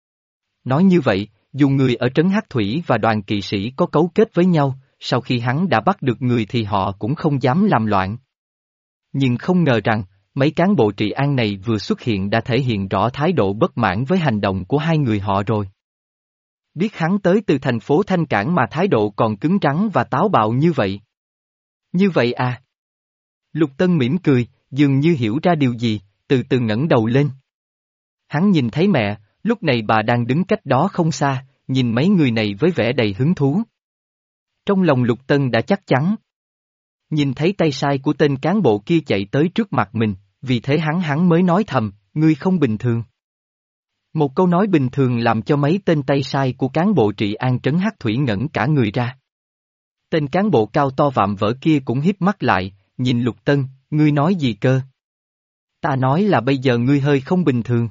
Nói như vậy, dù người ở trấn Hắc Thủy và đoàn kỵ sĩ có cấu kết với nhau, sau khi hắn đã bắt được người thì họ cũng không dám làm loạn. Nhưng không ngờ rằng, mấy cán bộ trị an này vừa xuất hiện đã thể hiện rõ thái độ bất mãn với hành động của hai người họ rồi. Biết hắn tới từ thành phố Thanh Cảng mà thái độ còn cứng rắn và táo bạo như vậy. Như vậy à? Lục Tân mỉm cười, dường như hiểu ra điều gì, từ từ ngẩng đầu lên. Hắn nhìn thấy mẹ, lúc này bà đang đứng cách đó không xa, nhìn mấy người này với vẻ đầy hứng thú. Trong lòng Lục Tân đã chắc chắn. Nhìn thấy tay sai của tên cán bộ kia chạy tới trước mặt mình, vì thế hắn hắn mới nói thầm, ngươi không bình thường. Một câu nói bình thường làm cho mấy tên tay sai của cán bộ trị an trấn Hắc Thủy ngẩn cả người ra. Tên cán bộ cao to vạm vỡ kia cũng híp mắt lại, nhìn Lục Tân, ngươi nói gì cơ? Ta nói là bây giờ ngươi hơi không bình thường.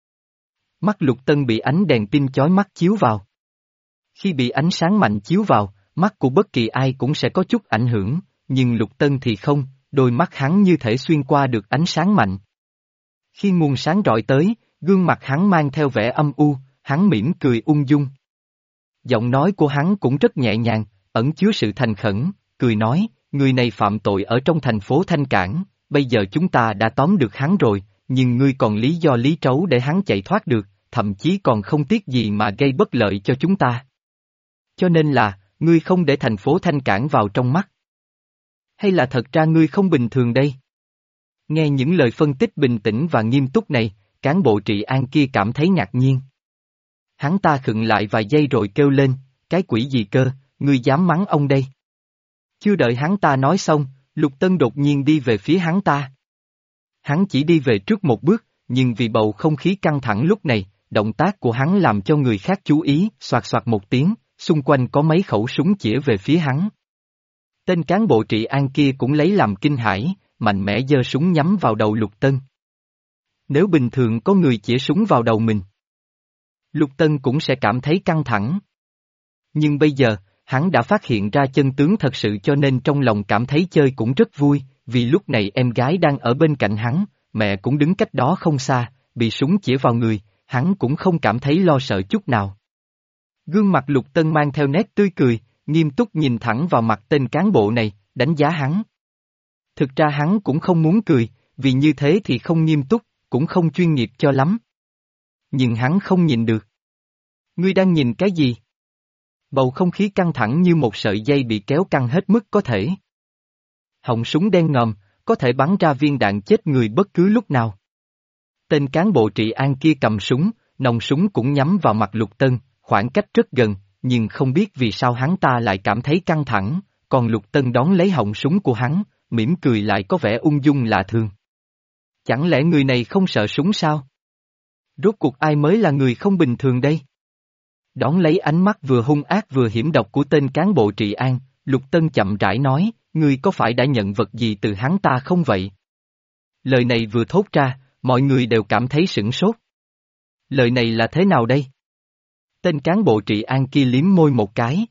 Mắt Lục Tân bị ánh đèn pin chói mắt chiếu vào. Khi bị ánh sáng mạnh chiếu vào, mắt của bất kỳ ai cũng sẽ có chút ảnh hưởng, nhưng Lục Tân thì không, đôi mắt hắn như thể xuyên qua được ánh sáng mạnh. Khi nguồn sáng rọi tới, gương mặt hắn mang theo vẻ âm u, hắn mỉm cười ung dung. Giọng nói của hắn cũng rất nhẹ nhàng, ẩn chứa sự thành khẩn, cười nói, người này phạm tội ở trong thành phố Thanh Cảng, bây giờ chúng ta đã tóm được hắn rồi, nhưng ngươi còn lý do lý trấu để hắn chạy thoát được, thậm chí còn không tiếc gì mà gây bất lợi cho chúng ta. Cho nên là, ngươi không để thành phố Thanh Cảng vào trong mắt. Hay là thật ra ngươi không bình thường đây? Nghe những lời phân tích bình tĩnh và nghiêm túc này, cán bộ trị an kia cảm thấy ngạc nhiên. Hắn ta khựng lại vài giây rồi kêu lên, cái quỷ gì cơ, ngươi dám mắng ông đây? Chưa đợi hắn ta nói xong, Lục Tân đột nhiên đi về phía hắn ta. Hắn chỉ đi về trước một bước, nhưng vì bầu không khí căng thẳng lúc này, động tác của hắn làm cho người khác chú ý, soạt soạt một tiếng, xung quanh có mấy khẩu súng chĩa về phía hắn. Tên cán bộ trị an kia cũng lấy làm kinh hãi, mạnh mẽ giơ súng nhắm vào đầu Lục Tân. Nếu bình thường có người chĩa súng vào đầu mình, Lục Tân cũng sẽ cảm thấy căng thẳng. Nhưng bây giờ, hắn đã phát hiện ra chân tướng thật sự cho nên trong lòng cảm thấy chơi cũng rất vui, vì lúc này em gái đang ở bên cạnh hắn, mẹ cũng đứng cách đó không xa, bị súng chĩa vào người, hắn cũng không cảm thấy lo sợ chút nào. Gương mặt Lục Tân mang theo nét tươi cười, nghiêm túc nhìn thẳng vào mặt tên cán bộ này, đánh giá hắn. Thực ra hắn cũng không muốn cười, vì như thế thì không nghiêm túc, cũng không chuyên nghiệp cho lắm. Nhưng hắn không nhìn được. Ngươi đang nhìn cái gì? Bầu không khí căng thẳng như một sợi dây bị kéo căng hết mức có thể. Họng súng đen ngòm, có thể bắn ra viên đạn chết người bất cứ lúc nào. Tên cán bộ trị an kia cầm súng, nòng súng cũng nhắm vào mặt Lục Tân, khoảng cách rất gần, nhưng không biết vì sao hắn ta lại cảm thấy căng thẳng, còn Lục Tân đón lấy họng súng của hắn, mỉm cười lại có vẻ ung dung lạ thường. Chẳng lẽ người này không sợ súng sao? Rốt cuộc ai mới là người không bình thường đây? Đón lấy ánh mắt vừa hung ác vừa hiểm độc của tên cán bộ trị an, Lục Tân chậm rãi nói, ngươi có phải đã nhận vật gì từ hắn ta không vậy? Lời này vừa thốt ra, mọi người đều cảm thấy sửng sốt. Lời này là thế nào đây? Tên cán bộ trị an kia liếm môi một cái.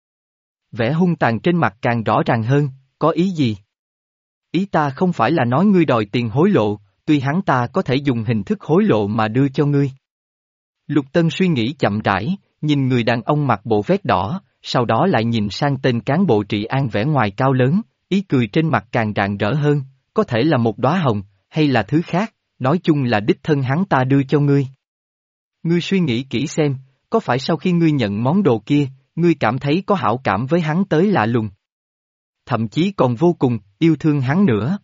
Vẻ hung tàn trên mặt càng rõ ràng hơn, có ý gì? Ý ta không phải là nói ngươi đòi tiền hối lộ, tuy hắn ta có thể dùng hình thức hối lộ mà đưa cho ngươi. Lục Tân suy nghĩ chậm rãi, nhìn người đàn ông mặc bộ vest đỏ, sau đó lại nhìn sang tên cán bộ trị an vẻ ngoài cao lớn, ý cười trên mặt càng rạng rỡ hơn, có thể là một đóa hồng, hay là thứ khác, nói chung là đích thân hắn ta đưa cho ngươi. Ngươi suy nghĩ kỹ xem, có phải sau khi ngươi nhận món đồ kia, ngươi cảm thấy có hảo cảm với hắn tới lạ lùng? Thậm chí còn vô cùng, yêu thương hắn nữa.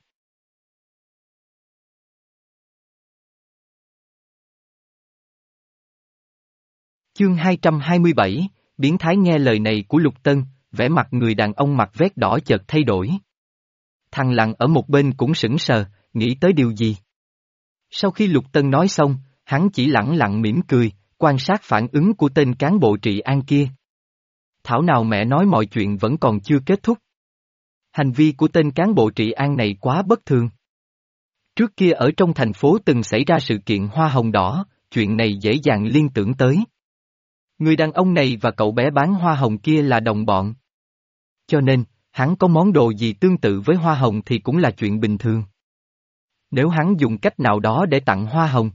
Chương hai trăm hai mươi bảy, biến thái nghe lời này của Lục Tân, vẻ mặt người đàn ông mặc vest đỏ chợt thay đổi. Thằng Lặng ở một bên cũng sững sờ, nghĩ tới điều gì. Sau khi Lục Tân nói xong, hắn chỉ lẳng lặng mỉm cười, quan sát phản ứng của tên cán bộ trị an kia. Thảo nào mẹ nói mọi chuyện vẫn còn chưa kết thúc. Hành vi của tên cán bộ trị an này quá bất thường. Trước kia ở trong thành phố từng xảy ra sự kiện hoa hồng đỏ, chuyện này dễ dàng liên tưởng tới. Người đàn ông này và cậu bé bán hoa hồng kia là đồng bọn. Cho nên, hắn có món đồ gì tương tự với hoa hồng thì cũng là chuyện bình thường. Nếu hắn dùng cách nào đó để tặng hoa hồng,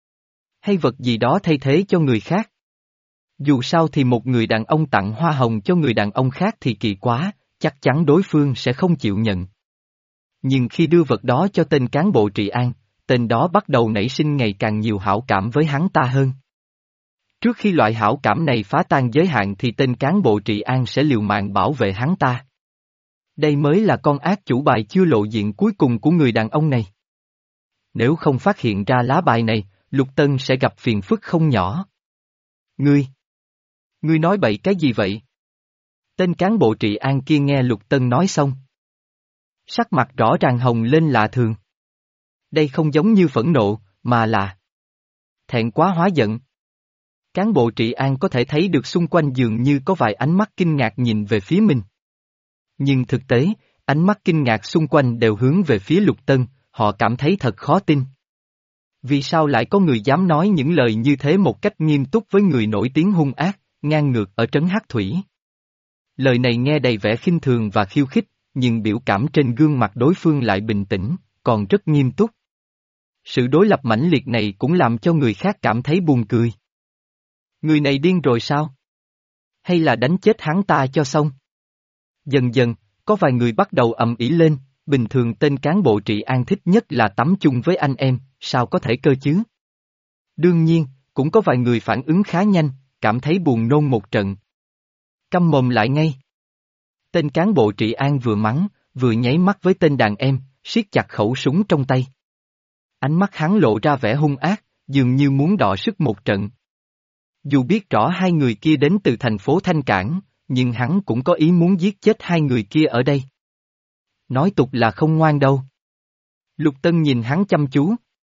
hay vật gì đó thay thế cho người khác. Dù sao thì một người đàn ông tặng hoa hồng cho người đàn ông khác thì kỳ quá, chắc chắn đối phương sẽ không chịu nhận. Nhưng khi đưa vật đó cho tên cán bộ trị an, tên đó bắt đầu nảy sinh ngày càng nhiều hảo cảm với hắn ta hơn. Trước khi loại hảo cảm này phá tan giới hạn thì tên cán bộ trị an sẽ liều mạng bảo vệ hắn ta. Đây mới là con ác chủ bài chưa lộ diện cuối cùng của người đàn ông này. Nếu không phát hiện ra lá bài này, Lục Tân sẽ gặp phiền phức không nhỏ. Ngươi! Ngươi nói bậy cái gì vậy? Tên cán bộ trị an kia nghe Lục Tân nói xong. Sắc mặt rõ ràng hồng lên lạ thường. Đây không giống như phẫn nộ, mà là thẹn quá hóa giận. Cán bộ trị an có thể thấy được xung quanh dường như có vài ánh mắt kinh ngạc nhìn về phía mình. Nhưng thực tế, ánh mắt kinh ngạc xung quanh đều hướng về phía Lục Tân, họ cảm thấy thật khó tin. Vì sao lại có người dám nói những lời như thế một cách nghiêm túc với người nổi tiếng hung ác, ngang ngược ở trấn Hắc Thủy? Lời này nghe đầy vẻ khinh thường và khiêu khích, nhưng biểu cảm trên gương mặt đối phương lại bình tĩnh, còn rất nghiêm túc. Sự đối lập mãnh liệt này cũng làm cho người khác cảm thấy buồn cười. Người này điên rồi sao? Hay là đánh chết hắn ta cho xong? Dần dần, có vài người bắt đầu ầm ĩ lên, bình thường tên cán bộ trị an thích nhất là tắm chung với anh em, sao có thể cơ chứ? Đương nhiên, cũng có vài người phản ứng khá nhanh, cảm thấy buồn nôn một trận. Câm mồm lại ngay. Tên cán bộ trị an vừa mắng, vừa nháy mắt với tên đàn em, siết chặt khẩu súng trong tay. Ánh mắt hắn lộ ra vẻ hung ác, dường như muốn đọ sức một trận. Dù biết rõ hai người kia đến từ thành phố Thanh Cảng, nhưng hắn cũng có ý muốn giết chết hai người kia ở đây. Nói tục là không ngoan đâu. Lục Tân nhìn hắn chăm chú.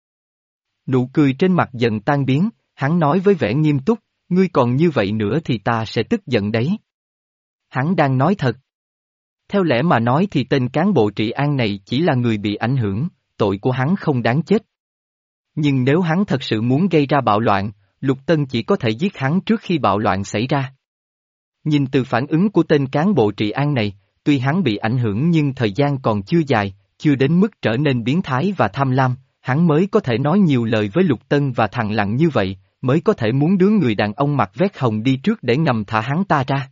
Nụ cười trên mặt dần tan biến, hắn nói với vẻ nghiêm túc, ngươi còn như vậy nữa thì ta sẽ tức giận đấy. Hắn đang nói thật. Theo lẽ mà nói thì tên cán bộ trị an này chỉ là người bị ảnh hưởng, tội của hắn không đáng chết. Nhưng nếu hắn thật sự muốn gây ra bạo loạn, Lục Tân chỉ có thể giết hắn trước khi bạo loạn xảy ra. Nhìn từ phản ứng của tên cán bộ trị an này, tuy hắn bị ảnh hưởng nhưng thời gian còn chưa dài, chưa đến mức trở nên biến thái và tham lam, hắn mới có thể nói nhiều lời với Lục Tân và thằng lặng như vậy, mới có thể muốn đứa người đàn ông mặc vest hồng đi trước để ngầm thả hắn ta ra.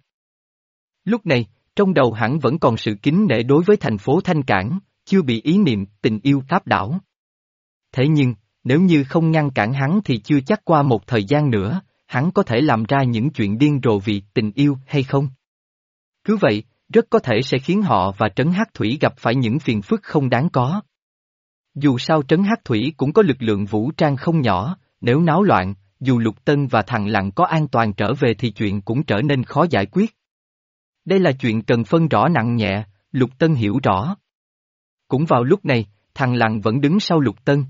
Lúc này, trong đầu hắn vẫn còn sự kính nể đối với thành phố Thanh Cảng, chưa bị ý niệm tình yêu áp đảo. Thế nhưng, nếu như không ngăn cản hắn thì chưa chắc qua một thời gian nữa, hắn có thể làm ra những chuyện điên rồ vì tình yêu hay không. Cứ vậy, rất có thể sẽ khiến họ và Trấn Hắc Thủy gặp phải những phiền phức không đáng có. Dù sao Trấn Hắc Thủy cũng có lực lượng vũ trang không nhỏ, nếu náo loạn, dù Lục Tân và thằng Lặng có an toàn trở về thì chuyện cũng trở nên khó giải quyết. Đây là chuyện cần phân rõ nặng nhẹ, Lục Tân hiểu rõ. Cũng vào lúc này, thằng Lặng vẫn đứng sau Lục Tân.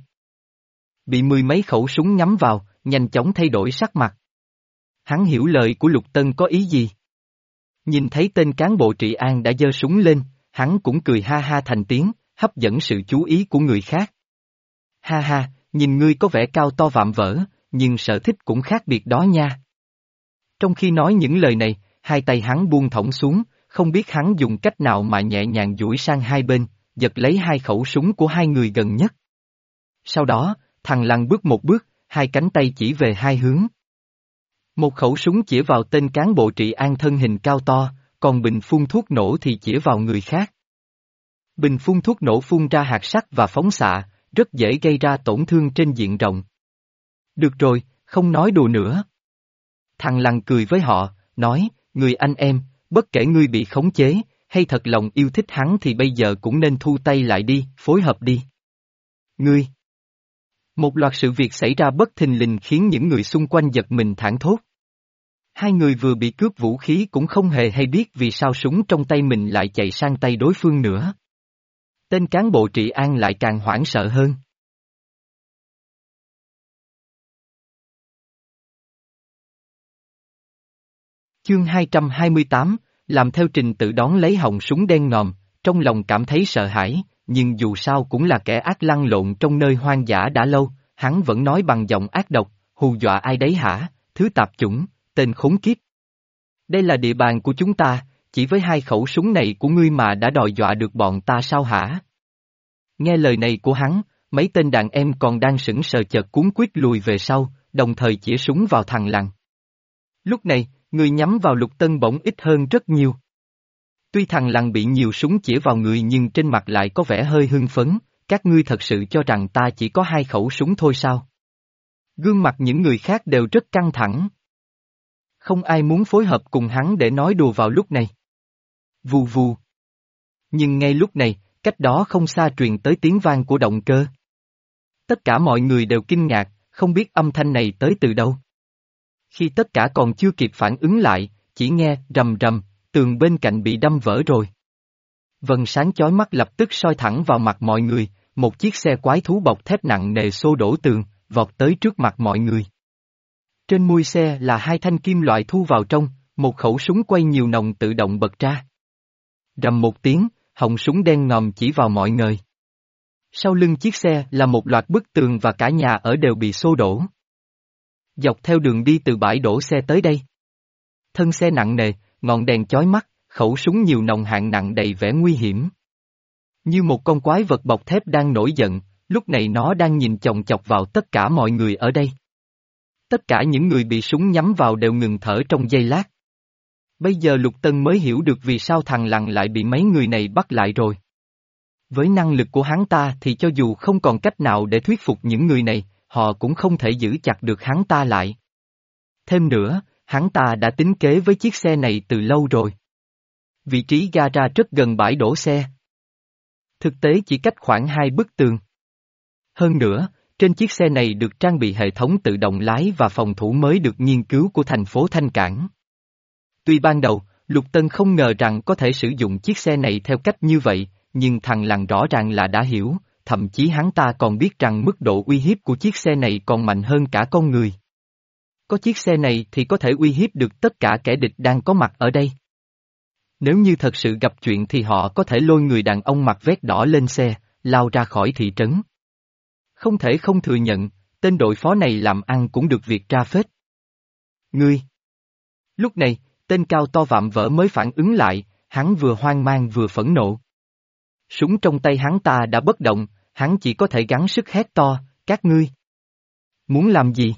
Bị mười mấy khẩu súng nhắm vào, nhanh chóng thay đổi sắc mặt. Hắn hiểu lời của Lục Tân có ý gì. Nhìn thấy tên cán bộ trị an đã giơ súng lên, hắn cũng cười ha ha thành tiếng, hấp dẫn sự chú ý của người khác. Ha ha, nhìn ngươi có vẻ cao to vạm vỡ, nhưng sở thích cũng khác biệt đó nha. Trong khi nói những lời này, hai tay hắn buông thõng xuống, không biết hắn dùng cách nào mà nhẹ nhàng duỗi sang hai bên, giật lấy hai khẩu súng của hai người gần nhất. Sau đó, thằng Lăng bước một bước, hai cánh tay chỉ về hai hướng. Một khẩu súng chĩa vào tên cán bộ trị an thân hình cao to, còn bình phun thuốc nổ thì chĩa vào người khác. Bình phun thuốc nổ phun ra hạt sắt và phóng xạ, rất dễ gây ra tổn thương trên diện rộng. Được rồi, không nói đùa nữa. Thằng Lăng cười với họ, nói, người anh em, bất kể ngươi bị khống chế, hay thật lòng yêu thích hắn thì bây giờ cũng nên thu tay lại đi, phối hợp đi. Ngươi. Một loạt sự việc xảy ra bất thình lình khiến những người xung quanh giật mình thảng thốt. Hai người vừa bị cướp vũ khí cũng không hề hay biết vì sao súng trong tay mình lại chạy sang tay đối phương nữa. Tên cán bộ trị an lại càng hoảng sợ hơn. Chương hai trăm hai mươi tám, làm theo trình tự đón lấy họng súng đen ngòm, trong lòng cảm thấy sợ hãi, nhưng dù sao cũng là kẻ ác lăn lộn trong nơi hoang dã đã lâu, hắn vẫn nói bằng giọng ác độc, hù dọa ai đấy hả, thứ tạp chủng, tên khốn kiếp. Đây là địa bàn của chúng ta, chỉ với hai khẩu súng này của ngươi mà đã đòi dọa được bọn ta sao hả? Nghe lời này của hắn, mấy tên đàn em còn đang sững sờ chợt cuống quýt lùi về sau, đồng thời chĩa súng vào thằng Lăng. Lúc này, người nhắm vào Lục Tân bỗng ít hơn rất nhiều. Tuy thằng Lăng bị nhiều súng chĩa vào người nhưng trên mặt lại có vẻ hơi hưng phấn, các ngươi thật sự cho rằng ta chỉ có hai khẩu súng thôi sao? Gương mặt những người khác đều rất căng thẳng. Không ai muốn phối hợp cùng hắn để nói đùa vào lúc này. Vù vù. Nhưng ngay lúc này, cách đó không xa truyền tới tiếng vang của động cơ. Tất cả mọi người đều kinh ngạc, không biết âm thanh này tới từ đâu. Khi tất cả còn chưa kịp phản ứng lại, chỉ nghe rầm rầm, tường bên cạnh bị đâm vỡ rồi. Vầng sáng chói mắt lập tức soi thẳng vào mặt mọi người, một chiếc xe quái thú bọc thép nặng nề xô đổ tường, vọt tới trước mặt mọi người. Trên mui xe là hai thanh kim loại thu vào trong, một khẩu súng quay nhiều nòng tự động bật ra. Rầm một tiếng, họng súng đen ngòm chỉ vào mọi người. Sau lưng chiếc xe là một loạt bức tường và cả nhà ở đều bị xô đổ. Dọc theo đường đi từ bãi đổ xe tới đây. Thân xe nặng nề, ngọn đèn chói mắt, khẩu súng nhiều nòng hạng nặng đầy vẻ nguy hiểm. Như một con quái vật bọc thép đang nổi giận, lúc này nó đang nhìn chòng chọc vào tất cả mọi người ở đây. Tất cả những người bị súng nhắm vào đều ngừng thở trong giây lát. Bây giờ Lục Tân mới hiểu được vì sao thằng Lăng lại bị mấy người này bắt lại rồi. Với năng lực của hắn ta thì cho dù không còn cách nào để thuyết phục những người này, họ cũng không thể giữ chặt được hắn ta lại. Thêm nữa, hắn ta đã tính kế với chiếc xe này từ lâu rồi. Vị trí gara rất gần bãi đổ xe. Thực tế chỉ cách khoảng hai bức tường. Hơn nữa, trên chiếc xe này được trang bị hệ thống tự động lái và phòng thủ mới được nghiên cứu của thành phố Thanh Cảng. Tuy ban đầu, Lục Tân không ngờ rằng có thể sử dụng chiếc xe này theo cách như vậy, nhưng thằng Lằn rõ ràng là đã hiểu, thậm chí hắn ta còn biết rằng mức độ uy hiếp của chiếc xe này còn mạnh hơn cả con người. Có chiếc xe này thì có thể uy hiếp được tất cả kẻ địch đang có mặt ở đây. Nếu như thật sự gặp chuyện thì họ có thể lôi người đàn ông mặc vest đỏ lên xe, lao ra khỏi thị trấn. Không thể không thừa nhận, tên đội phó này làm ăn cũng được việc ra phết. Ngươi! Lúc này, tên cao to vạm vỡ mới phản ứng lại, hắn vừa hoang mang vừa phẫn nộ. Súng trong tay hắn ta đã bất động, hắn chỉ có thể gắng sức hét to, các ngươi. Muốn làm gì?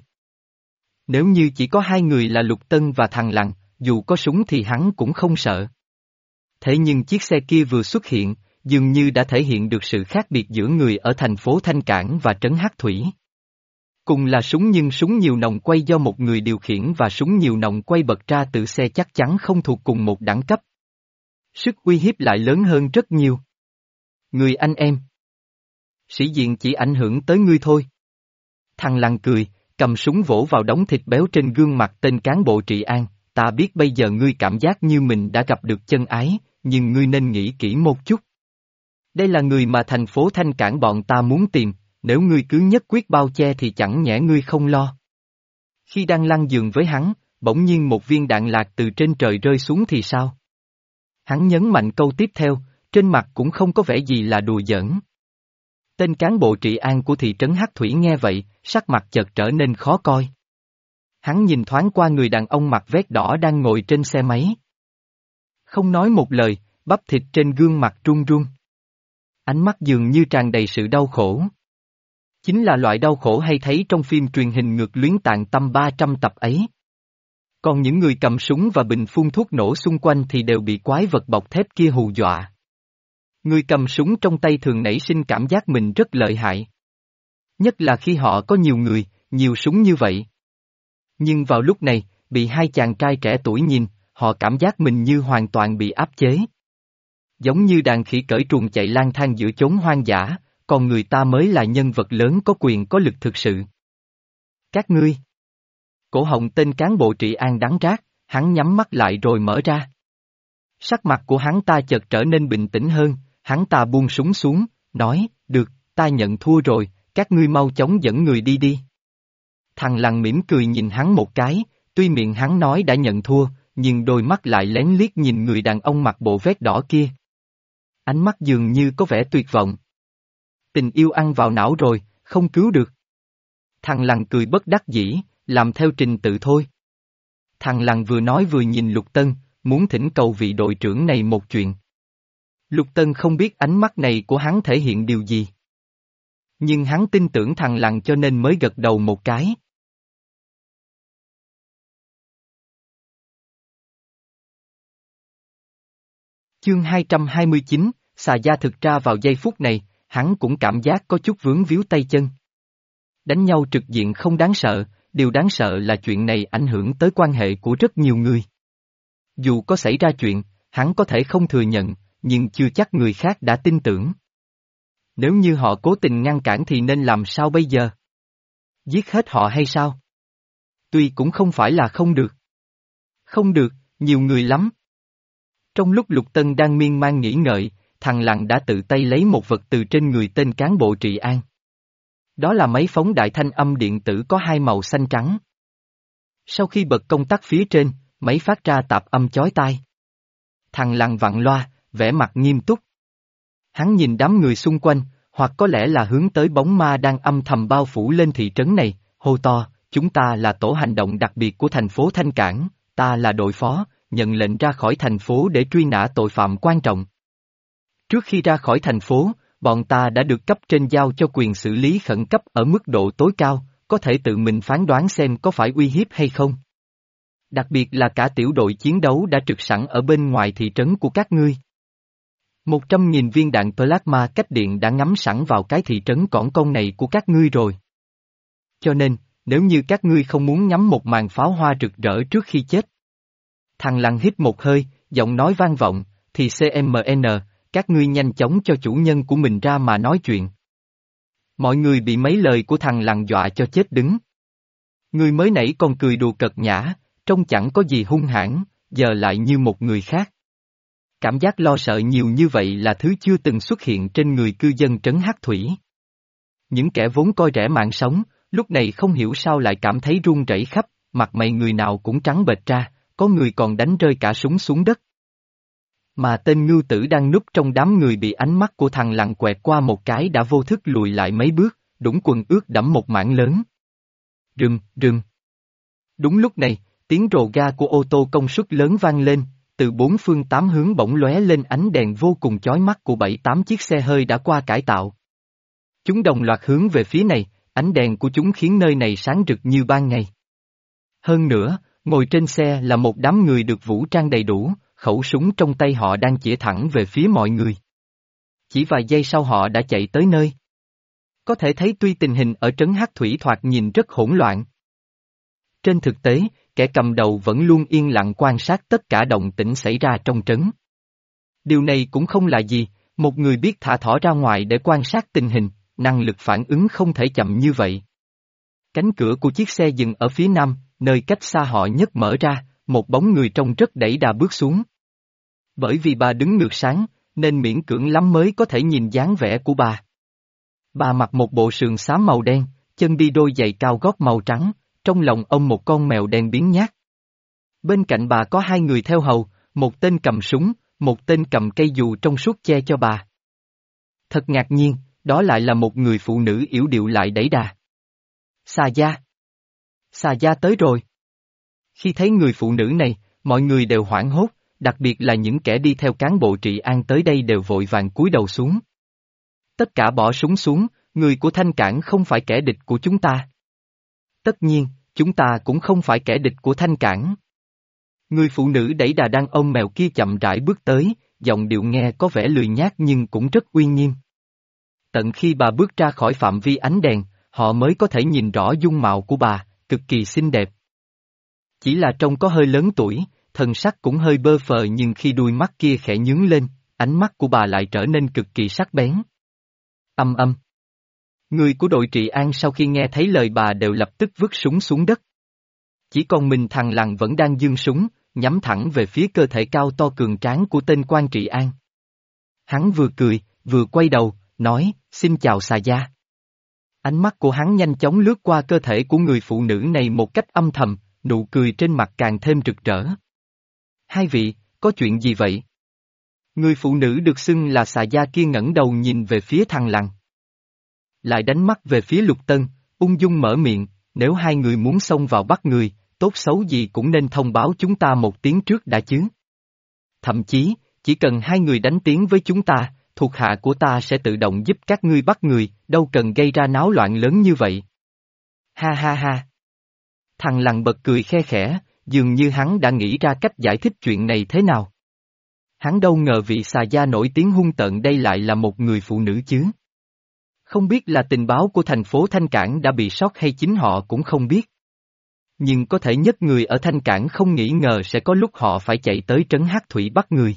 Nếu như chỉ có hai người là Lục Tân và thằng Lằn, dù có súng thì hắn cũng không sợ. Thế nhưng chiếc xe kia vừa xuất hiện, dường như đã thể hiện được sự khác biệt giữa người ở thành phố Thanh Cảng và trấn Hắc Thủy. Cùng là súng nhưng súng nhiều nòng quay do một người điều khiển và súng nhiều nòng quay bật ra từ xe chắc chắn không thuộc cùng một đẳng cấp. Sức uy hiếp lại lớn hơn rất nhiều. Người anh em. Sĩ diện chỉ ảnh hưởng tới ngươi thôi. Thằng Lằn cười, cầm súng vỗ vào đống thịt béo trên gương mặt tên cán bộ trị an, ta biết bây giờ ngươi cảm giác như mình đã gặp được chân ái, nhưng ngươi nên nghĩ kỹ một chút. Đây là người mà thành phố Thanh Cảng bọn ta muốn tìm, nếu ngươi cứ nhất quyết bao che thì chẳng nhẽ ngươi không lo. Khi đang lăn giường với hắn, bỗng nhiên một viên đạn lạc từ trên trời rơi xuống thì sao? Hắn nhấn mạnh câu tiếp theo, trên mặt cũng không có vẻ gì là đùa giỡn. Tên cán bộ trị an của thị trấn Hắc Thủy nghe vậy, sắc mặt chợt trở nên khó coi. Hắn nhìn thoáng qua người đàn ông mặc vest đỏ đang ngồi trên xe máy. Không nói một lời, bắp thịt trên gương mặt run run. Ánh mắt dường như tràn đầy sự đau khổ. Chính là loại đau khổ hay thấy trong phim truyền hình ngược luyến tàn tâm ba trăm tập ấy. Còn những người cầm súng và bình phun thuốc nổ xung quanh thì đều bị quái vật bọc thép kia hù dọa. Người cầm súng trong tay thường nảy sinh cảm giác mình rất lợi hại. Nhất là khi họ có nhiều người, nhiều súng như vậy. Nhưng vào lúc này, bị hai chàng trai trẻ tuổi nhìn, họ cảm giác mình như hoàn toàn bị áp chế. Giống như đàn khỉ cởi truồng chạy lang thang giữa chốn hoang dã, còn người ta mới là nhân vật lớn có quyền có lực thực sự. Các ngươi. Cổ họng tên cán bộ trị an đắng rát, hắn nhắm mắt lại rồi mở ra. Sắc mặt của hắn ta chợt trở nên bình tĩnh hơn, hắn ta buông súng xuống, nói, được, ta nhận thua rồi, các ngươi mau chóng dẫn người đi đi. Thằng Lằn mỉm cười nhìn hắn một cái, tuy miệng hắn nói đã nhận thua, nhưng đôi mắt lại lén liếc nhìn người đàn ông mặc bộ vest đỏ kia. Ánh mắt dường như có vẻ tuyệt vọng. Tình yêu ăn vào não rồi, không cứu được. Thằng Lằn cười bất đắc dĩ, làm theo trình tự thôi. Thằng Lằn vừa nói vừa nhìn Lục Tân, muốn thỉnh cầu vị đội trưởng này một chuyện. Lục Tân không biết ánh mắt này của hắn thể hiện điều gì. Nhưng hắn tin tưởng thằng Lằn cho nên mới gật đầu một cái. Chương hai trăm hai mươi chín, xà gia thực ra vào giây phút này, hắn cũng cảm giác có chút vướng víu tay chân. Đánh nhau trực diện không đáng sợ, điều đáng sợ là chuyện này ảnh hưởng tới quan hệ của rất nhiều người. Dù có xảy ra chuyện, hắn có thể không thừa nhận, nhưng chưa chắc người khác đã tin tưởng. Nếu như họ cố tình ngăn cản thì nên làm sao bây giờ? Giết hết họ hay sao? Tuy cũng không phải là không được. Không được, nhiều người lắm. Trong lúc Lục Tân đang miên man nghĩ ngợi, thằng Lằn đã tự tay lấy một vật từ trên người tên cán bộ trị an. Đó là máy phóng đại thanh âm điện tử có hai màu xanh trắng. Sau khi bật công tắc phía trên, máy phát ra tạp âm chói tai. Thằng Lằn vặn loa, vẻ mặt nghiêm túc. Hắn nhìn đám người xung quanh, hoặc có lẽ là hướng tới bóng ma đang âm thầm bao phủ lên thị trấn này, hô to, chúng ta là tổ hành động đặc biệt của thành phố Thanh Cảng, ta là đội phó, nhận lệnh ra khỏi thành phố để truy nã tội phạm quan trọng. Trước khi ra khỏi thành phố, bọn ta đã được cấp trên giao cho quyền xử lý khẩn cấp ở mức độ tối cao, có thể tự mình phán đoán xem có phải uy hiếp hay không. Đặc biệt là cả tiểu đội chiến đấu đã trực sẵn ở bên ngoài thị trấn của các ngươi. Một trăm nghìn viên đạn plasma cách điện đã ngắm sẵn vào cái thị trấn cỏn con này của các ngươi rồi. Cho nên, nếu như các ngươi không muốn nhắm một màn pháo hoa rực rỡ trước khi chết. Thằng Lằn hít một hơi, giọng nói vang vọng, thì xê em en, các ngươi nhanh chóng cho chủ nhân của mình ra mà nói chuyện. Mọi người bị mấy lời của thằng Lằn dọa cho chết đứng. Người mới nãy còn cười đùa cợt nhã, trông chẳng có gì hung hãn, giờ lại như một người khác. Cảm giác lo sợ nhiều như vậy là thứ chưa từng xuất hiện trên người cư dân trấn Hắc Thủy. Những kẻ vốn coi rẻ mạng sống, lúc này không hiểu sao lại cảm thấy run rẩy khắp, mặt mày người nào cũng trắng bệch ra, có người còn đánh rơi cả súng xuống đất. Mà tên ngưu tử đang núp trong đám người bị ánh mắt của thằng lằn quẹt qua một cái đã vô thức lùi lại mấy bước, đũng quần ướt đẫm một mảng lớn. Rừng, rừng. Đúng lúc này, tiếng rồ ga của ô tô công suất lớn vang lên, từ bốn phương tám hướng bỗng lóe lên ánh đèn vô cùng chói mắt của bảy tám chiếc xe hơi đã qua cải tạo. Chúng đồng loạt hướng về phía này, ánh đèn của chúng khiến nơi này sáng rực như ban ngày. Hơn nữa, ngồi trên xe là một đám người được vũ trang đầy đủ, khẩu súng trong tay họ đang chĩa thẳng về phía mọi người. Chỉ vài giây sau họ đã chạy tới nơi. Có thể thấy tuy tình hình ở trấn Hắc Thủy thoạt nhìn rất hỗn loạn. Trên thực tế, kẻ cầm đầu vẫn luôn yên lặng quan sát tất cả động tĩnh xảy ra trong trấn. Điều này cũng không là gì, một người biết thả thỏ ra ngoài để quan sát tình hình, năng lực phản ứng không thể chậm như vậy. Cánh cửa của chiếc xe dừng ở phía nam, nơi cách xa họ nhất mở ra, một bóng người trông rất đẩy đà bước xuống. Bởi vì bà đứng ngược sáng, nên miễn cưỡng lắm mới có thể nhìn dáng vẻ của bà. Bà mặc một bộ sườn xám màu đen, chân đi đôi giày cao gót màu trắng, trong lòng ông một con mèo đen biếng nhác. Bên cạnh bà có hai người theo hầu, một tên cầm súng, một tên cầm cây dù trong suốt che cho bà. Thật ngạc nhiên, đó lại là một người phụ nữ yểu điệu lại đẩy đà. Xà gia. Xà gia tới rồi. Khi thấy người phụ nữ này, mọi người đều hoảng hốt, đặc biệt là những kẻ đi theo cán bộ trị an tới đây đều vội vàng cúi đầu xuống. Tất cả bỏ súng xuống, người của Thanh Cảng không phải kẻ địch của chúng ta. Tất nhiên, chúng ta cũng không phải kẻ địch của Thanh Cảng. Người phụ nữ đẩy đà đang ôm mèo kia chậm rãi bước tới, giọng điệu nghe có vẻ lười nhác nhưng cũng rất uy nghiêm. Tận khi bà bước ra khỏi phạm vi ánh đèn, họ mới có thể nhìn rõ dung mạo của bà, cực kỳ xinh đẹp. Chỉ là trông có hơi lớn tuổi, thần sắc cũng hơi bơ phờ nhưng khi đuôi mắt kia khẽ nhướng lên, ánh mắt của bà lại trở nên cực kỳ sắc bén. Âm âm. Người của đội trị an sau khi nghe thấy lời bà đều lập tức vứt súng xuống đất. Chỉ còn mình thằng lằn vẫn đang giương súng, nhắm thẳng về phía cơ thể cao to cường tráng của tên quan trị an. Hắn vừa cười, vừa quay đầu, nói, xin chào xà gia. Ánh mắt của hắn nhanh chóng lướt qua cơ thể của người phụ nữ này một cách âm thầm, nụ cười trên mặt càng thêm rực rỡ. Hai vị, có chuyện gì vậy? Người phụ nữ được xưng là xà gia kia ngẩng đầu nhìn về phía thằng lằn. Lại đánh mắt về phía Lục Tân, ung dung mở miệng, nếu hai người muốn xông vào bắt người, tốt xấu gì cũng nên thông báo chúng ta một tiếng trước đã chứ. Thậm chí, chỉ cần hai người đánh tiếng với chúng ta, thuộc hạ của ta sẽ tự động giúp các ngươi bắt người, đâu cần gây ra náo loạn lớn như vậy. Ha ha ha. Thằng lằn bật cười khe khẽ, dường như hắn đã nghĩ ra cách giải thích chuyện này thế nào. Hắn đâu ngờ vị xà gia nổi tiếng hung tợn đây lại là một người phụ nữ chứ. Không biết là tình báo của thành phố Thanh Cảng đã bị sót hay chính họ cũng không biết. Nhưng có thể nhất người ở Thanh Cảng không nghĩ ngờ sẽ có lúc họ phải chạy tới trấn Hắc Thủy bắt người.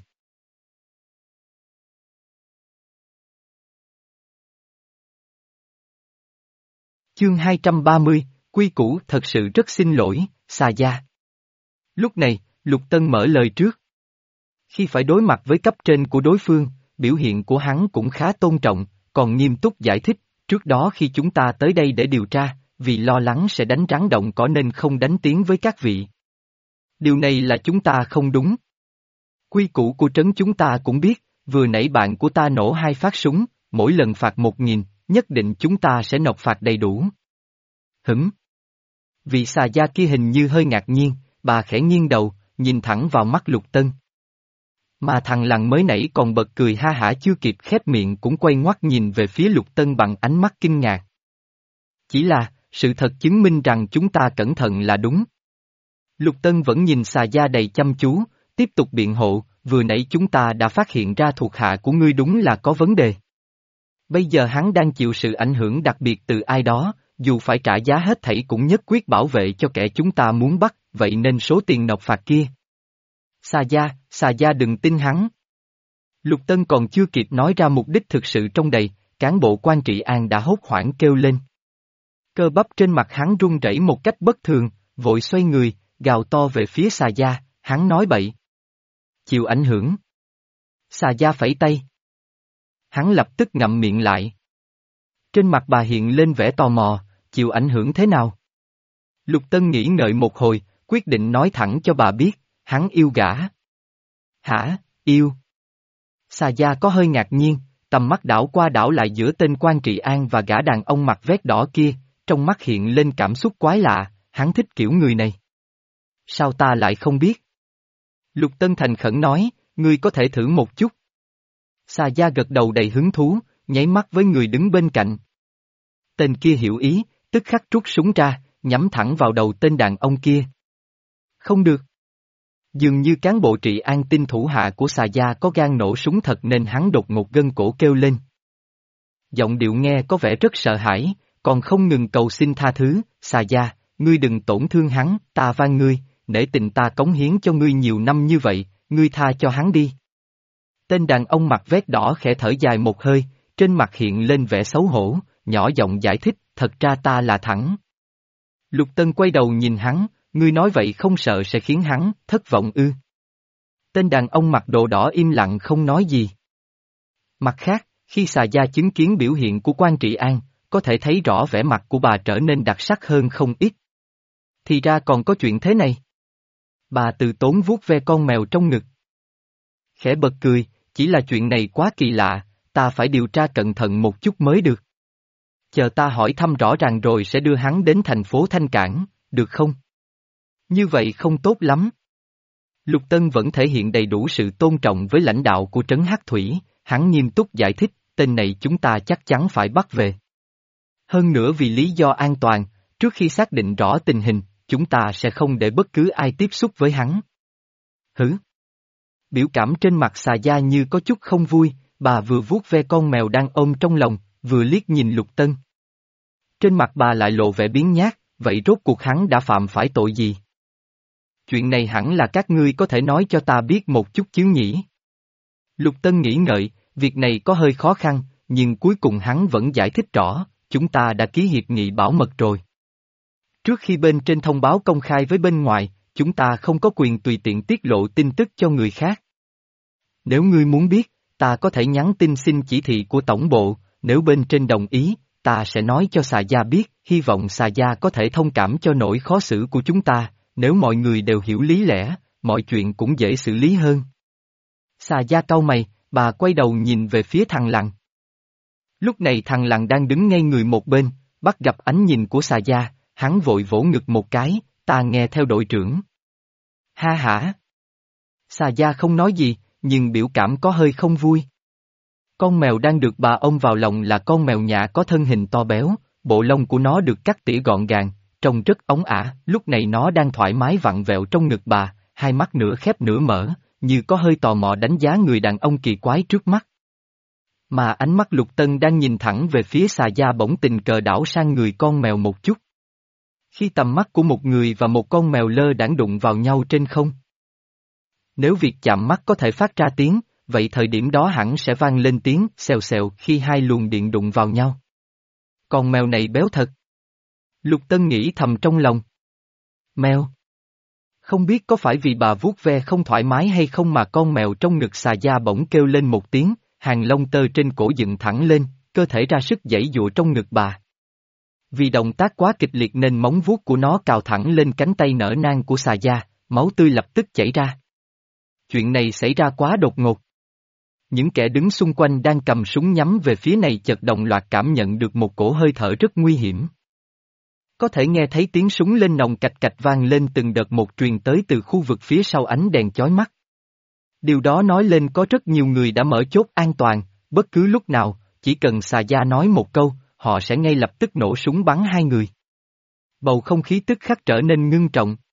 Chương hai trăm ba mươi, quy củ thật sự rất xin lỗi, xà gia. Lúc này, Lục Tân mở lời trước. Khi phải đối mặt với cấp trên của đối phương, biểu hiện của hắn cũng khá tôn trọng, còn nghiêm túc giải thích, trước đó khi chúng ta tới đây để điều tra, vì lo lắng sẽ đánh rắn động cỏ nên không đánh tiếng với các vị. Điều này là chúng ta không đúng. Quy củ của trấn chúng ta cũng biết, vừa nãy bạn của ta nổ hai phát súng, mỗi lần phạt một nghìn, nhất định chúng ta sẽ nộp phạt đầy đủ. Hửm. Vị xà gia kia hình như hơi ngạc nhiên, bà khẽ nghiêng đầu, nhìn thẳng vào mắt Lục Tân. Mà thằng lằn mới nãy còn bật cười ha hả chưa kịp khép miệng cũng quay ngoắt nhìn về phía Lục Tân bằng ánh mắt kinh ngạc. Chỉ là, sự thật chứng minh rằng chúng ta cẩn thận là đúng. Lục Tân vẫn nhìn xà gia đầy chăm chú, tiếp tục biện hộ, vừa nãy chúng ta đã phát hiện ra thuộc hạ của ngươi đúng là có vấn đề. Bây giờ hắn đang chịu sự ảnh hưởng đặc biệt từ ai đó, dù phải trả giá hết thảy cũng nhất quyết bảo vệ cho kẻ chúng ta muốn bắt, vậy nên số tiền nộp phạt kia. Xà gia, xà gia đừng tin hắn. Lục Tân còn chưa kịp nói ra mục đích thực sự trong đầy, cán bộ quan trị an đã hốt hoảng kêu lên. Cơ bắp trên mặt hắn run rẩy một cách bất thường, vội xoay người, gào to về phía xà gia, hắn nói bậy. Chịu ảnh hưởng. Xà gia phẩy tay. Hắn lập tức ngậm miệng lại. Trên mặt bà hiện lên vẻ tò mò, chịu ảnh hưởng thế nào? Lục Tân nghĩ ngợi một hồi, quyết định nói thẳng cho bà biết, hắn yêu gã. Hả, yêu? Xà gia có hơi ngạc nhiên, tầm mắt đảo qua đảo lại giữa tên Quan Trị An và gã đàn ông mặt vét đỏ kia, trong mắt hiện lên cảm xúc quái lạ, hắn thích kiểu người này. Sao ta lại không biết? Lục Tân thành khẩn nói, ngươi có thể thử một chút. Xà gia gật đầu đầy hứng thú, nháy mắt với người đứng bên cạnh. Tên kia hiểu ý, tức khắc rút súng ra, nhắm thẳng vào đầu tên đàn ông kia. Không được. Dường như cán bộ Trị An tin thủ hạ của xà gia có gan nổ súng thật nên hắn đột ngột gân cổ kêu lên. Giọng điệu nghe có vẻ rất sợ hãi, còn không ngừng cầu xin tha thứ, xà gia, ngươi đừng tổn thương hắn, ta van ngươi, nể tình ta cống hiến cho ngươi nhiều năm như vậy, ngươi tha cho hắn đi. Tên đàn ông mặt vét đỏ khẽ thở dài một hơi, trên mặt hiện lên vẻ xấu hổ, nhỏ giọng giải thích, thật ra ta là thẳng. Lục Tân quay đầu nhìn hắn, ngươi nói vậy không sợ sẽ khiến hắn thất vọng ư? Tên đàn ông mặt đồ đỏ im lặng không nói gì. Mặt khác, khi xà gia chứng kiến biểu hiện của Quan Trị An, có thể thấy rõ vẻ mặt của bà trở nên đặc sắc hơn không ít. Thì ra còn có chuyện thế này. Bà từ tốn vuốt ve con mèo trong ngực. Khẽ bật cười, chỉ là chuyện này quá kỳ lạ, ta phải điều tra cẩn thận một chút mới được. Chờ ta hỏi thăm rõ ràng rồi sẽ đưa hắn đến thành phố Thanh Cảng, được không? Như vậy không tốt lắm. Lục Tân vẫn thể hiện đầy đủ sự tôn trọng với lãnh đạo của Trấn Hắc Thủy, hắn nghiêm túc giải thích, tên này chúng ta chắc chắn phải bắt về. Hơn nữa vì lý do an toàn, trước khi xác định rõ tình hình, chúng ta sẽ không để bất cứ ai tiếp xúc với hắn. Hử? Biểu cảm trên mặt xà gia như có chút không vui, bà vừa vuốt ve con mèo đang ôm trong lòng, vừa liếc nhìn Lục Tân. Trên mặt bà lại lộ vẻ biếng nhác, vậy rốt cuộc hắn đã phạm phải tội gì? Chuyện này hẳn là các ngươi có thể nói cho ta biết một chút chứ nhỉ? Lục Tân nghĩ ngợi, việc này có hơi khó khăn, nhưng cuối cùng hắn vẫn giải thích rõ, chúng ta đã ký hiệp nghị bảo mật rồi. Trước khi bên trên thông báo công khai với bên ngoài, chúng ta không có quyền tùy tiện tiết lộ tin tức cho người khác. Nếu ngươi muốn biết, ta có thể nhắn tin xin chỉ thị của tổng bộ, nếu bên trên đồng ý, ta sẽ nói cho xà gia biết, hy vọng xà gia có thể thông cảm cho nỗi khó xử của chúng ta, nếu mọi người đều hiểu lý lẽ, mọi chuyện cũng dễ xử lý hơn. Xà gia cau mày, bà quay đầu nhìn về phía thằng Lằn. Lúc này thằng Lằn đang đứng ngay người một bên, bắt gặp ánh nhìn của xà gia, hắn vội vỗ ngực một cái, ta nghe theo đội trưởng. Ha hả. Xà gia không nói gì, nhưng biểu cảm có hơi không vui. Con mèo đang được bà ôm vào lòng là con mèo nhã có thân hình to béo, bộ lông của nó được cắt tỉa gọn gàng, trông rất óng ả, lúc này nó đang thoải mái vặn vẹo trong ngực bà, hai mắt nửa khép nửa mở, như có hơi tò mò đánh giá người đàn ông kỳ quái trước mắt. Mà ánh mắt Lục Tân đang nhìn thẳng về phía xà gia bỗng tình cờ đảo sang người con mèo một chút. Khi tầm mắt của một người và một con mèo lơ đãng đụng vào nhau trên không. Nếu việc chạm mắt có thể phát ra tiếng, vậy thời điểm đó hẳn sẽ vang lên tiếng xèo xèo khi hai luồng điện đụng vào nhau. Con mèo này béo thật. Lục Tân nghĩ thầm trong lòng. Mèo. Không biết có phải vì bà vuốt ve không thoải mái hay không mà con mèo trong ngực xà gia bỗng kêu lên một tiếng, hàng lông tơ trên cổ dựng thẳng lên, cơ thể ra sức giãy giụa trong ngực bà. Vì động tác quá kịch liệt nên móng vuốt của nó cào thẳng lên cánh tay nở nang của xà gia, máu tươi lập tức chảy ra. Chuyện này xảy ra quá đột ngột. Những kẻ đứng xung quanh đang cầm súng nhắm về phía này chợt đồng loạt cảm nhận được một cổ hơi thở rất nguy hiểm. Có thể nghe thấy tiếng súng lên nòng cạch cạch vang lên từng đợt một truyền tới từ khu vực phía sau ánh đèn chói mắt. Điều đó nói lên có rất nhiều người đã mở chốt an toàn, bất cứ lúc nào, chỉ cần xà gia nói một câu, họ sẽ ngay lập tức nổ súng bắn hai người. Bầu không khí tức khắc trở nên ngưng trọng.